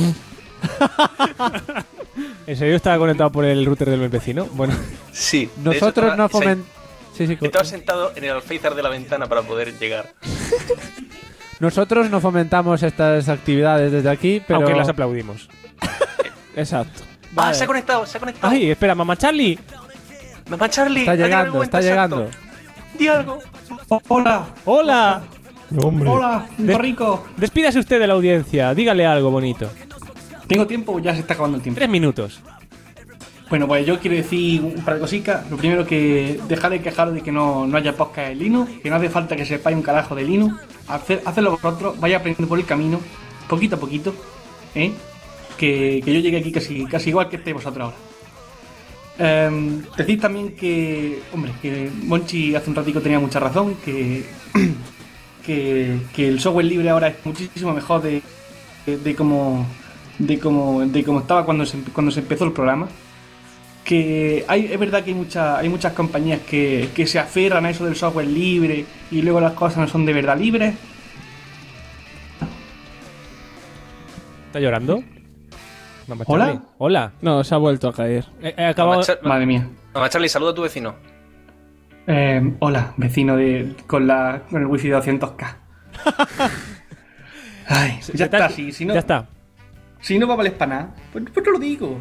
S3: ¿En serio estaba conectado por el router del vecino? Bueno.
S10: Sí.
S5: Nosotros no fomentamos...
S10: Estaba sentado en el alféizar de la ventana para poder llegar.
S5: Nosotros no fomentamos estas actividades desde aquí, pero...
S3: Aunque las aplaudimos.
S5: Exacto.
S10: Ah, se ha conectado.
S3: Ay, espera, Mamá Charlie.
S10: Mamá Charlie.
S5: Está llegando, está llegando.
S10: Di algo.
S9: Hola.
S3: Hola.
S9: Hola, rico.
S3: Despídase usted de la audiencia, dígale algo bonito.
S9: ¿Tengo tiempo o ya se está acabando el tiempo?
S3: 3 minutos. Bueno,
S9: Pues yo quiero decir un par de cositas. Lo primero, que dejar de quejaros de que no haya podcast en Linux, que no hace falta que sepáis un carajo de Linux. Hacedlo vosotros, vaya aprendiendo por el camino. poquito a poquito, que yo llegué aquí casi igual que estáis vosotros ahora. Decís también que, hombre, que Monchi hace un ratico tenía mucha razón, que el software libre ahora es muchísimo mejor de cómo estaba cuando se empezó el programa. Que es verdad que hay muchas compañías que se aferran a eso del software libre y luego las cosas no son de verdad libres.
S3: ¿Está llorando? Mamá
S9: ¿Hola?
S3: Charlie. Hola.
S4: No, se ha vuelto a caer.
S3: He acabado...
S9: Madre mía.
S10: Mamá Charlie, saluda a tu vecino.
S9: Hola, vecino con el wifi de 200k. Ay, ya está, si no,
S3: ya está.
S9: Si no va a valer para nada, pues te lo digo.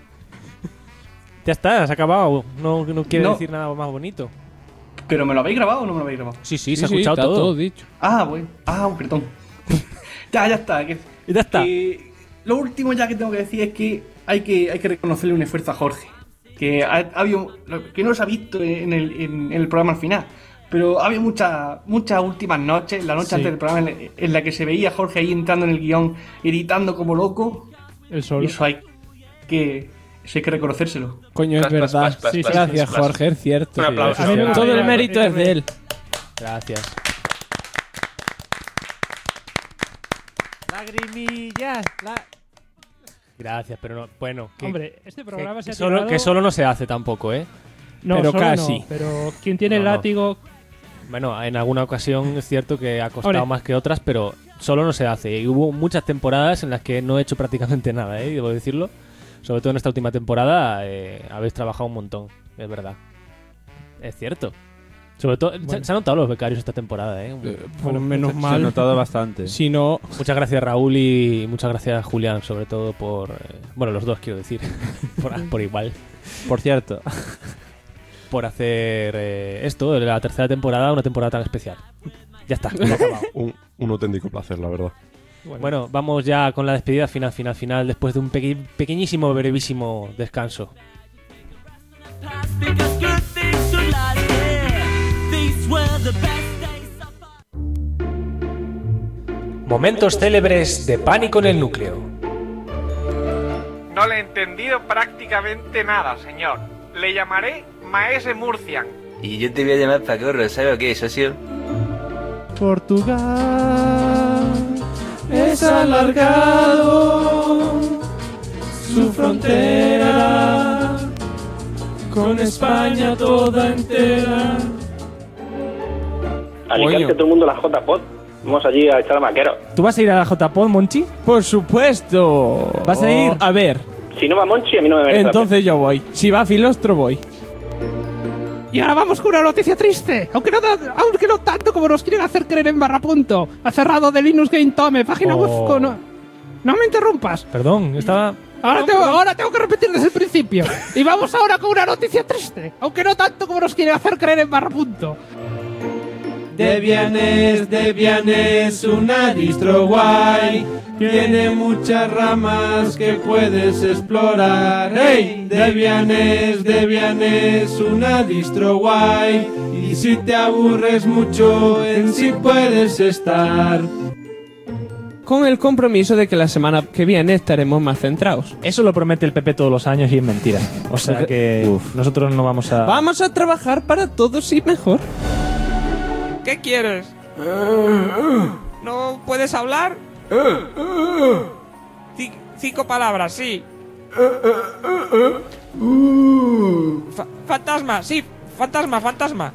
S3: Ya está, has acabado. No quiere
S9: No.
S3: decir nada más bonito.
S9: ¿Pero me lo habéis grabado o no me lo habéis grabado?
S3: Sí, se ha escuchado
S4: está
S3: todo.
S4: dicho.
S9: Ah, bueno. Ah, perdón. ya está.
S3: Ya está.
S9: Lo último ya que tengo que decir es que hay que reconocerle un esfuerzo a Jorge. Que ha habido, que no se ha visto en el programa al final. Pero había muchas últimas noches, la noche
S15: Sí.
S9: antes del programa, en la que se veía a Jorge ahí entrando en el guión, editando como loco.
S15: El solo.
S9: Y eso hay que reconocérselo.
S4: Coño, es verdad. Sí, gracias, Jorge, es cierto.
S10: Un aplauso.
S15: A mí me
S4: Todo
S15: gustaría-
S4: el mérito es de él.
S3: Gracias. Lagrimillas. Gracias, pero no. Bueno,
S15: Hombre, este programa se ha
S3: solo,
S15: tirado-
S3: que solo no se hace tampoco, ¿eh?
S15: No,
S4: pero
S15: solo
S4: casi.
S15: no, pero quien tiene el
S3: No, no.
S15: látigo...
S3: Bueno, en alguna ocasión es cierto que ha costado
S15: Hombre.
S3: más que otras, pero solo no se hace. Y hubo muchas temporadas en las que no he hecho prácticamente nada, ¿eh? Debo decirlo. Sobre todo en esta última temporada habéis trabajado un montón, es verdad. Es cierto. Sobre todo, se han notado los becarios esta temporada, ¿eh?
S4: Bueno, menos
S5: Se ha
S4: mal.
S5: notado bastante.
S4: Si no,
S3: Muchas gracias Raúl y muchas gracias Julián, sobre todo por... bueno, los dos quiero decir, por igual.
S5: Por cierto,
S3: Por hacer esto, la tercera temporada, una temporada tan especial. Ya está, ya he acabado.
S8: Un auténtico placer, la verdad.
S3: Bueno, vamos ya con la despedida final, después de un pequeñísimo, brevísimo descanso. Momentos célebres de Pánico en el Núcleo.
S13: No le he entendido prácticamente nada, señor. Le llamaré Maese Murcian.
S17: Y yo te voy a llamar Pacorro, ¿sabes o qué, socio?
S14: Portugal es alargado su frontera con España toda entera.
S18: Alicante todo el mundo la JPod. Vamos allí a echar a maqueros.
S3: ¿Tú vas a ir a la JPod, Monchi?
S4: por supuesto.
S3: ¿Vas a ir?
S4: A ver,
S18: Si no va Monchi, a mí no me merece la
S4: entonces yo voy. Si va Filostro, voy.
S15: Y ahora vamos con una noticia triste, aunque no tanto como nos quieren hacer creer en Barrapunto. Ha cerrado de Linux Game Tome, página web con... No me interrumpas.
S3: Perdón, estaba...
S15: Ahora tengo que repetir desde el principio. Y vamos ahora con una noticia triste, aunque no tanto como nos quieren hacer creer en Barrapunto.
S14: Debian es una distro guay. Tiene muchas ramas que puedes explorar. Hey, Debian es una distro guay. Y si te aburres mucho, en sí puedes estar.
S4: Con el compromiso de que la semana que viene estaremos más centrados.
S3: Eso lo promete el PP todos los años y es mentira. O sea que nosotros no vamos a...
S4: Vamos a trabajar para todos y mejor. ¿Qué quieres? ¿No puedes hablar? 5 palabras, sí. Fantasma, sí. Fantasma.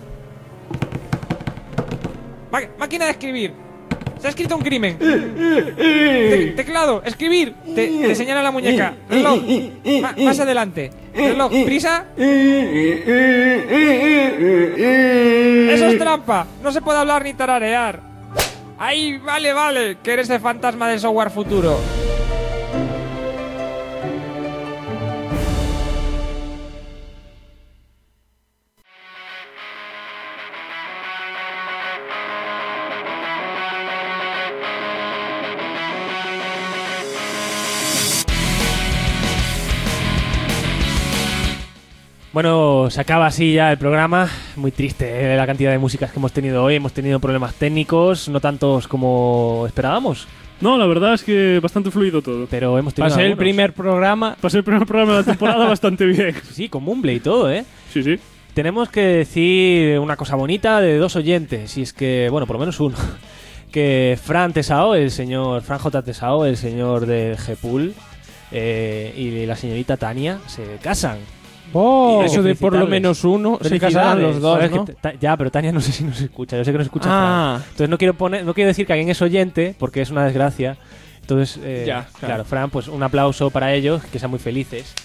S4: Máquina de escribir. Se ha escrito un crimen. Teclado, escribir. Te señala la muñeca. Reloj. Más adelante. Reloj, prisa. Eso es trampa. No se puede hablar ni tararear. Ahí, vale. Que eres el fantasma del software futuro.
S3: Bueno, se acaba así ya el programa. Muy triste la cantidad de músicas que hemos tenido hoy. Hemos tenido problemas técnicos, no tantos como esperábamos.
S6: No, la verdad es que bastante fluido todo.
S3: Pero hemos tenido
S4: Pasé el primer programa
S6: de la temporada bastante bien.
S3: Sí, con Mumble y todo, ¿eh?
S6: Sí, sí.
S3: Tenemos que decir una cosa bonita de 2 oyentes, y es que, bueno, por lo menos uno, que Fran Tesao, el señor Fran J. Tesao, el señor del Gpool, y la señorita Tania se casan.
S4: Oh, eso de por lo menos uno se casarán los dos, ¿no?
S3: Ya, pero Tania no sé si nos escucha. Yo sé que nos escucha Fran. Entonces no quiero decir que alguien es oyente, porque es una desgracia. Entonces, claro, Fran, pues un aplauso para ellos, que sean muy felices.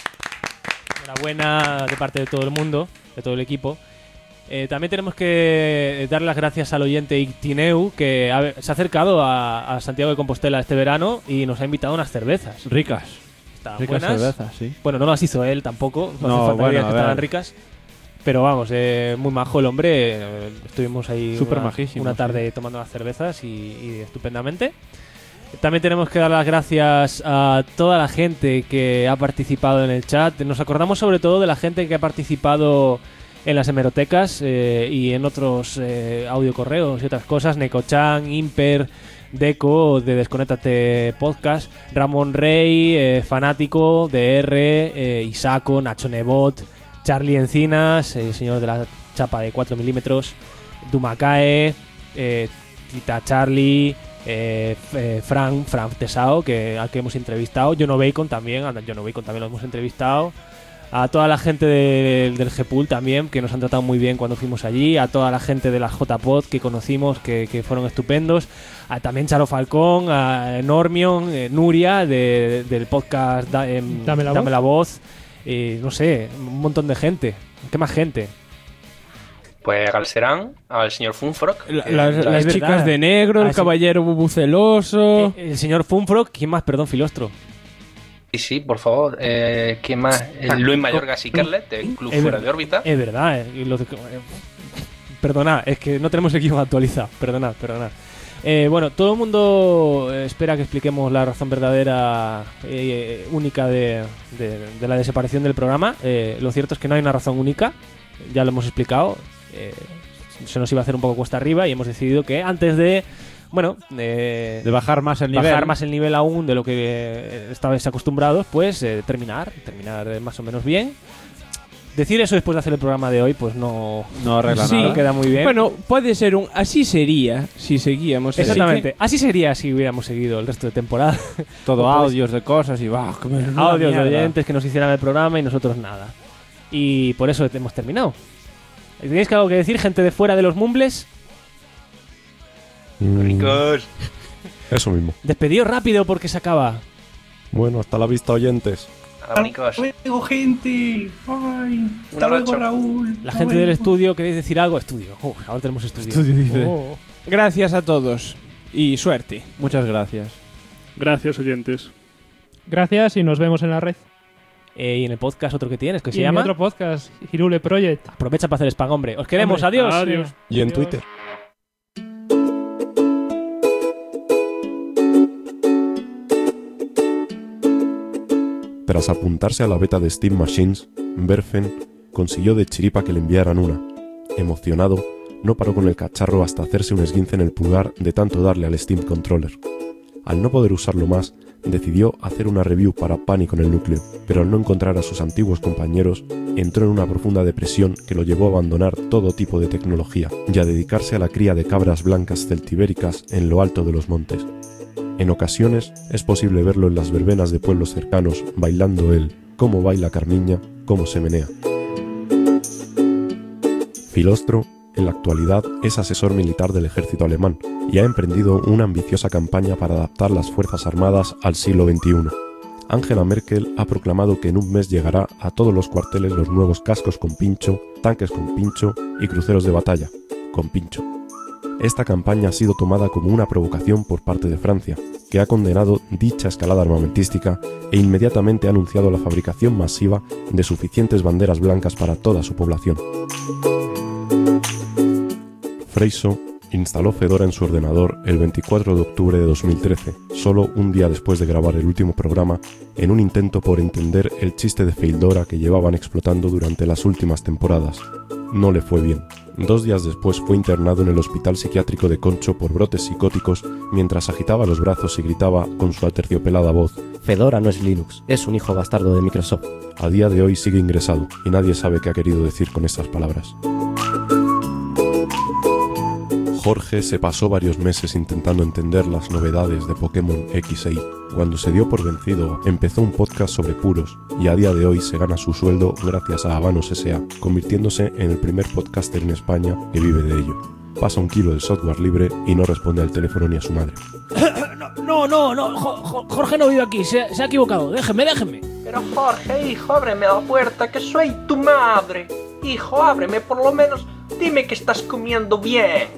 S3: Enhorabuena de parte de todo el mundo, de todo el equipo. También tenemos que darle las gracias al oyente Ictineu, que se ha acercado a Santiago de Compostela este verano y nos ha invitado a unas cervezas.
S5: Ricas.
S3: Estaban
S5: Ricas
S3: buenas.
S5: cervezas, sí.
S3: Bueno, no las hizo él tampoco. No
S5: No,
S3: hace falta
S5: bueno,
S3: que
S5: a
S3: estaban
S5: ver.
S3: ricas. Pero vamos, muy majo el hombre. Estuvimos ahí
S5: Súper majísimo,
S3: una tarde tomando las cervezas y estupendamente. También tenemos que dar las gracias a toda la gente que ha participado en el chat. Nos acordamos sobre todo de la gente que ha participado en las hemerotecas y en otros audiocorreos y otras cosas. Necochan, Imper, Deco de Desconéctate Podcast, Ramón Rey, Fanático, DR, Isaco, Nacho Nebot, Charlie Encinas, el señor de la chapa de 4 milímetros, Dumakae, Tita Charlie, Frank Tesao, al que hemos entrevistado, Jono Bacon también lo hemos entrevistado, a toda la gente del Gpool también, que nos han tratado muy bien cuando fuimos allí, a toda la gente de la JPod que conocimos, que fueron estupendos, a también Charo Falcón, a Normion, Nuria del podcast Dame la Voz, no sé, un montón de gente. ¿Qué más gente?
S10: Pues Galserán, al señor Funfrock.
S4: Las chicas de negro, el caballero bubuceloso.
S3: El señor Funfrock, ¿quién más? Perdón, Filostro.
S10: Sí, por favor. ¿Quién más? Luis Mayorgas y Kerlet, del Club Fuera de Órbita.
S3: Es verdad. Perdonad, es que no tenemos el guión actualizado. Perdonad. Bueno, todo el mundo espera que expliquemos la razón verdadera única de la desaparición del programa. Lo cierto es que no hay una razón única. Ya lo hemos explicado. Se nos iba a hacer un poco cuesta arriba y hemos decidido que antes de
S5: bajar más el nivel.
S3: Bajar más el nivel aún de lo que estabais acostumbrados, pues terminar más o menos bien. Decir eso después de hacer el programa de hoy, pues no
S5: arregla
S3: nada.
S5: nada.
S3: No queda muy bien.
S4: Bueno, puede ser así sería si seguíamos.
S3: Exactamente. Así sería si hubiéramos seguido el resto de temporada.
S5: Todo
S3: pues,
S5: audios de cosas y
S3: audios de oyentes que nos hicieran el programa y nosotros nada. Y por eso hemos terminado. ¿Tenéis algo que decir, gente de fuera de los mumbles?
S10: Ricos.
S8: Eso mismo.
S3: Despedido rápido porque se acaba.
S8: Bueno, hasta la vista, oyentes.
S9: Hasta luego, gente. Ay, hasta luego, Raúl.
S3: La gente del estudio, ¿queréis decir algo? Estudio. Ahora tenemos estudio.
S5: Dice.
S4: Gracias a todos. Y suerte.
S5: Muchas gracias.
S6: Gracias, oyentes.
S15: Gracias y nos vemos en la red.
S3: Y en el podcast otro que tienes, que se
S15: en
S3: llama...
S15: otro podcast, Hirule Project.
S3: Aprovecha para hacer spam, hombre. Os queremos, adiós.
S6: Adiós.
S8: Y en Twitter. Tras apuntarse a la beta de Steam Machines, Berfen consiguió de chiripa que le enviaran una. Emocionado, no paró con el cacharro hasta hacerse un esguince en el pulgar de tanto darle al Steam Controller. Al no poder usarlo más, decidió hacer una review para Pánico en el Núcleo, pero al no encontrar a sus antiguos compañeros, entró en una profunda depresión que lo llevó a abandonar todo tipo de tecnología y a dedicarse a la cría de cabras blancas celtibéricas en lo alto de los montes. En ocasiones es posible verlo en las verbenas de pueblos cercanos bailando el cómo baila Carmiña, cómo se menea. Filostro, en la actualidad, es asesor militar del ejército alemán y ha emprendido una ambiciosa campaña para adaptar las Fuerzas Armadas al siglo XXI. Angela Merkel ha proclamado que en un mes llegará a todos los cuarteles los nuevos cascos con pincho, tanques con pincho y cruceros de batalla con pincho. Esta campaña ha sido tomada como una provocación por parte de Francia, que ha condenado dicha escalada armamentística e inmediatamente ha anunciado la fabricación masiva de suficientes banderas blancas para toda su población. Freiso instaló Fedora en su ordenador el 24 de octubre de 2013, solo un día después de grabar el último programa, en un intento por entender el chiste de Feildora que llevaban explotando durante las últimas temporadas. No le fue bien, 2 días después fue internado en el hospital psiquiátrico de Concho por brotes psicóticos mientras agitaba los brazos y gritaba con su aterciopelada voz:
S2: Fedora no es Linux, es un hijo bastardo de Microsoft.
S8: A día de hoy sigue ingresado y nadie sabe qué ha querido decir con estas palabras. Jorge se pasó varios meses intentando entender las novedades de Pokémon X e Y. Cuando se dio por vencido, empezó un podcast sobre puros y a día de hoy se gana su sueldo gracias a Habanos S.A., convirtiéndose en el primer podcaster en España que vive de ello. Pasa 1 kilo del software libre y no responde al teléfono ni a su madre.
S3: No, Jorge no vive aquí, se ha equivocado, déjeme.
S10: Pero Jorge, hijo, ábreme la puerta, que soy tu madre. Hijo, ábreme, por lo menos dime que estás comiendo bien.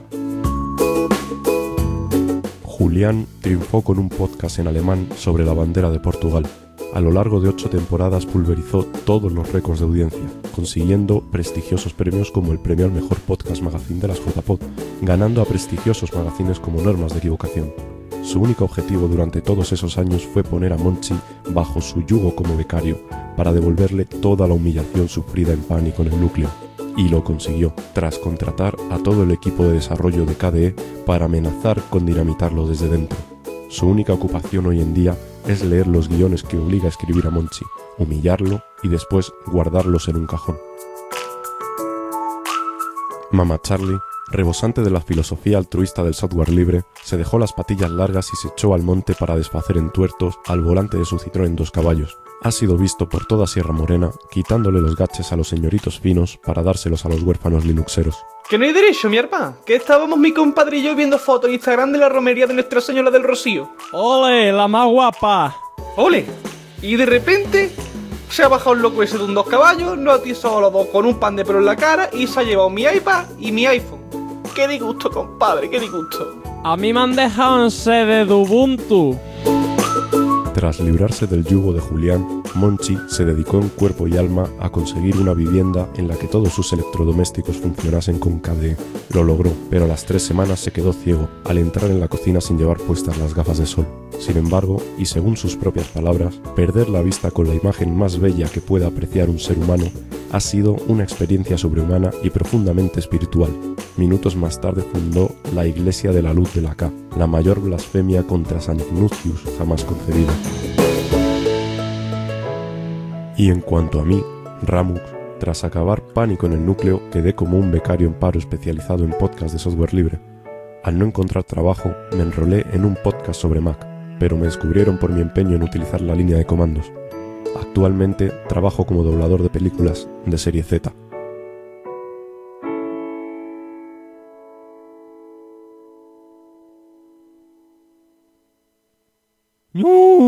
S8: Julián triunfó con un podcast en alemán sobre la bandera de Portugal. A lo largo de 8 temporadas pulverizó todos los récords de audiencia, consiguiendo prestigiosos premios como el premio al mejor podcast magazine de las JPod, ganando a prestigiosos magazines como Normas de Equivocación. Su único objetivo durante todos esos años fue poner a Monchi bajo su yugo como becario, para devolverle toda la humillación sufrida en Pánico en el Núcleo. Y lo consiguió, tras contratar a todo el equipo de desarrollo de KDE para amenazar con dinamitarlo desde dentro. Su única ocupación hoy en día es leer los guiones que obliga a escribir a Monchi, humillarlo y después guardarlos en un cajón. Mama Charlie, rebosante de la filosofía altruista del software libre, se dejó las patillas largas y se echó al monte para desfacer en tuertos al volante de su Citroën 2 caballos. Ha sido visto por toda Sierra Morena, quitándole los gaches a los señoritos finos para dárselos a los huérfanos linuxeros.
S9: Que no hay derecho, mi hermano. Que estábamos mi compadre y yo viendo fotos en Instagram de la romería de Nuestra Señora del Rocío.
S4: ¡Ole, la más guapa!
S9: ¡Ole! Y de repente se ha bajado el loco ese de un 2 caballos, nos ha atizado a los dos con un pan de pelo en la cara y se ha llevado mi iPad y mi iPhone. ¡Qué disgusto, compadre! ¡Qué disgusto!
S4: A mí me han dejado en sede de Ubuntu.
S8: Tras librarse del yugo de Julián, Monchi se dedicó en cuerpo y alma a conseguir una vivienda en la que todos sus electrodomésticos funcionasen con KDE. Lo logró, pero a las 3 semanas se quedó ciego al entrar en la cocina sin llevar puestas las gafas de sol. Sin embargo, y según sus propias palabras, perder la vista con la imagen más bella que pueda apreciar un ser humano ha sido una experiencia sobrehumana y profundamente espiritual. Minutos más tarde fundó la Iglesia de la Luz de la K, la mayor blasfemia contra San Ignacius jamás concebida. Y en cuanto a mí, Ramux, tras acabar Pánico en el Núcleo, quedé como un becario en paro especializado en podcast de software libre. Al no encontrar trabajo, me enrolé en un podcast sobre Mac, pero me descubrieron por mi empeño en utilizar la línea de comandos. Actualmente trabajo como doblador de películas de serie Z.
S3: ¡No!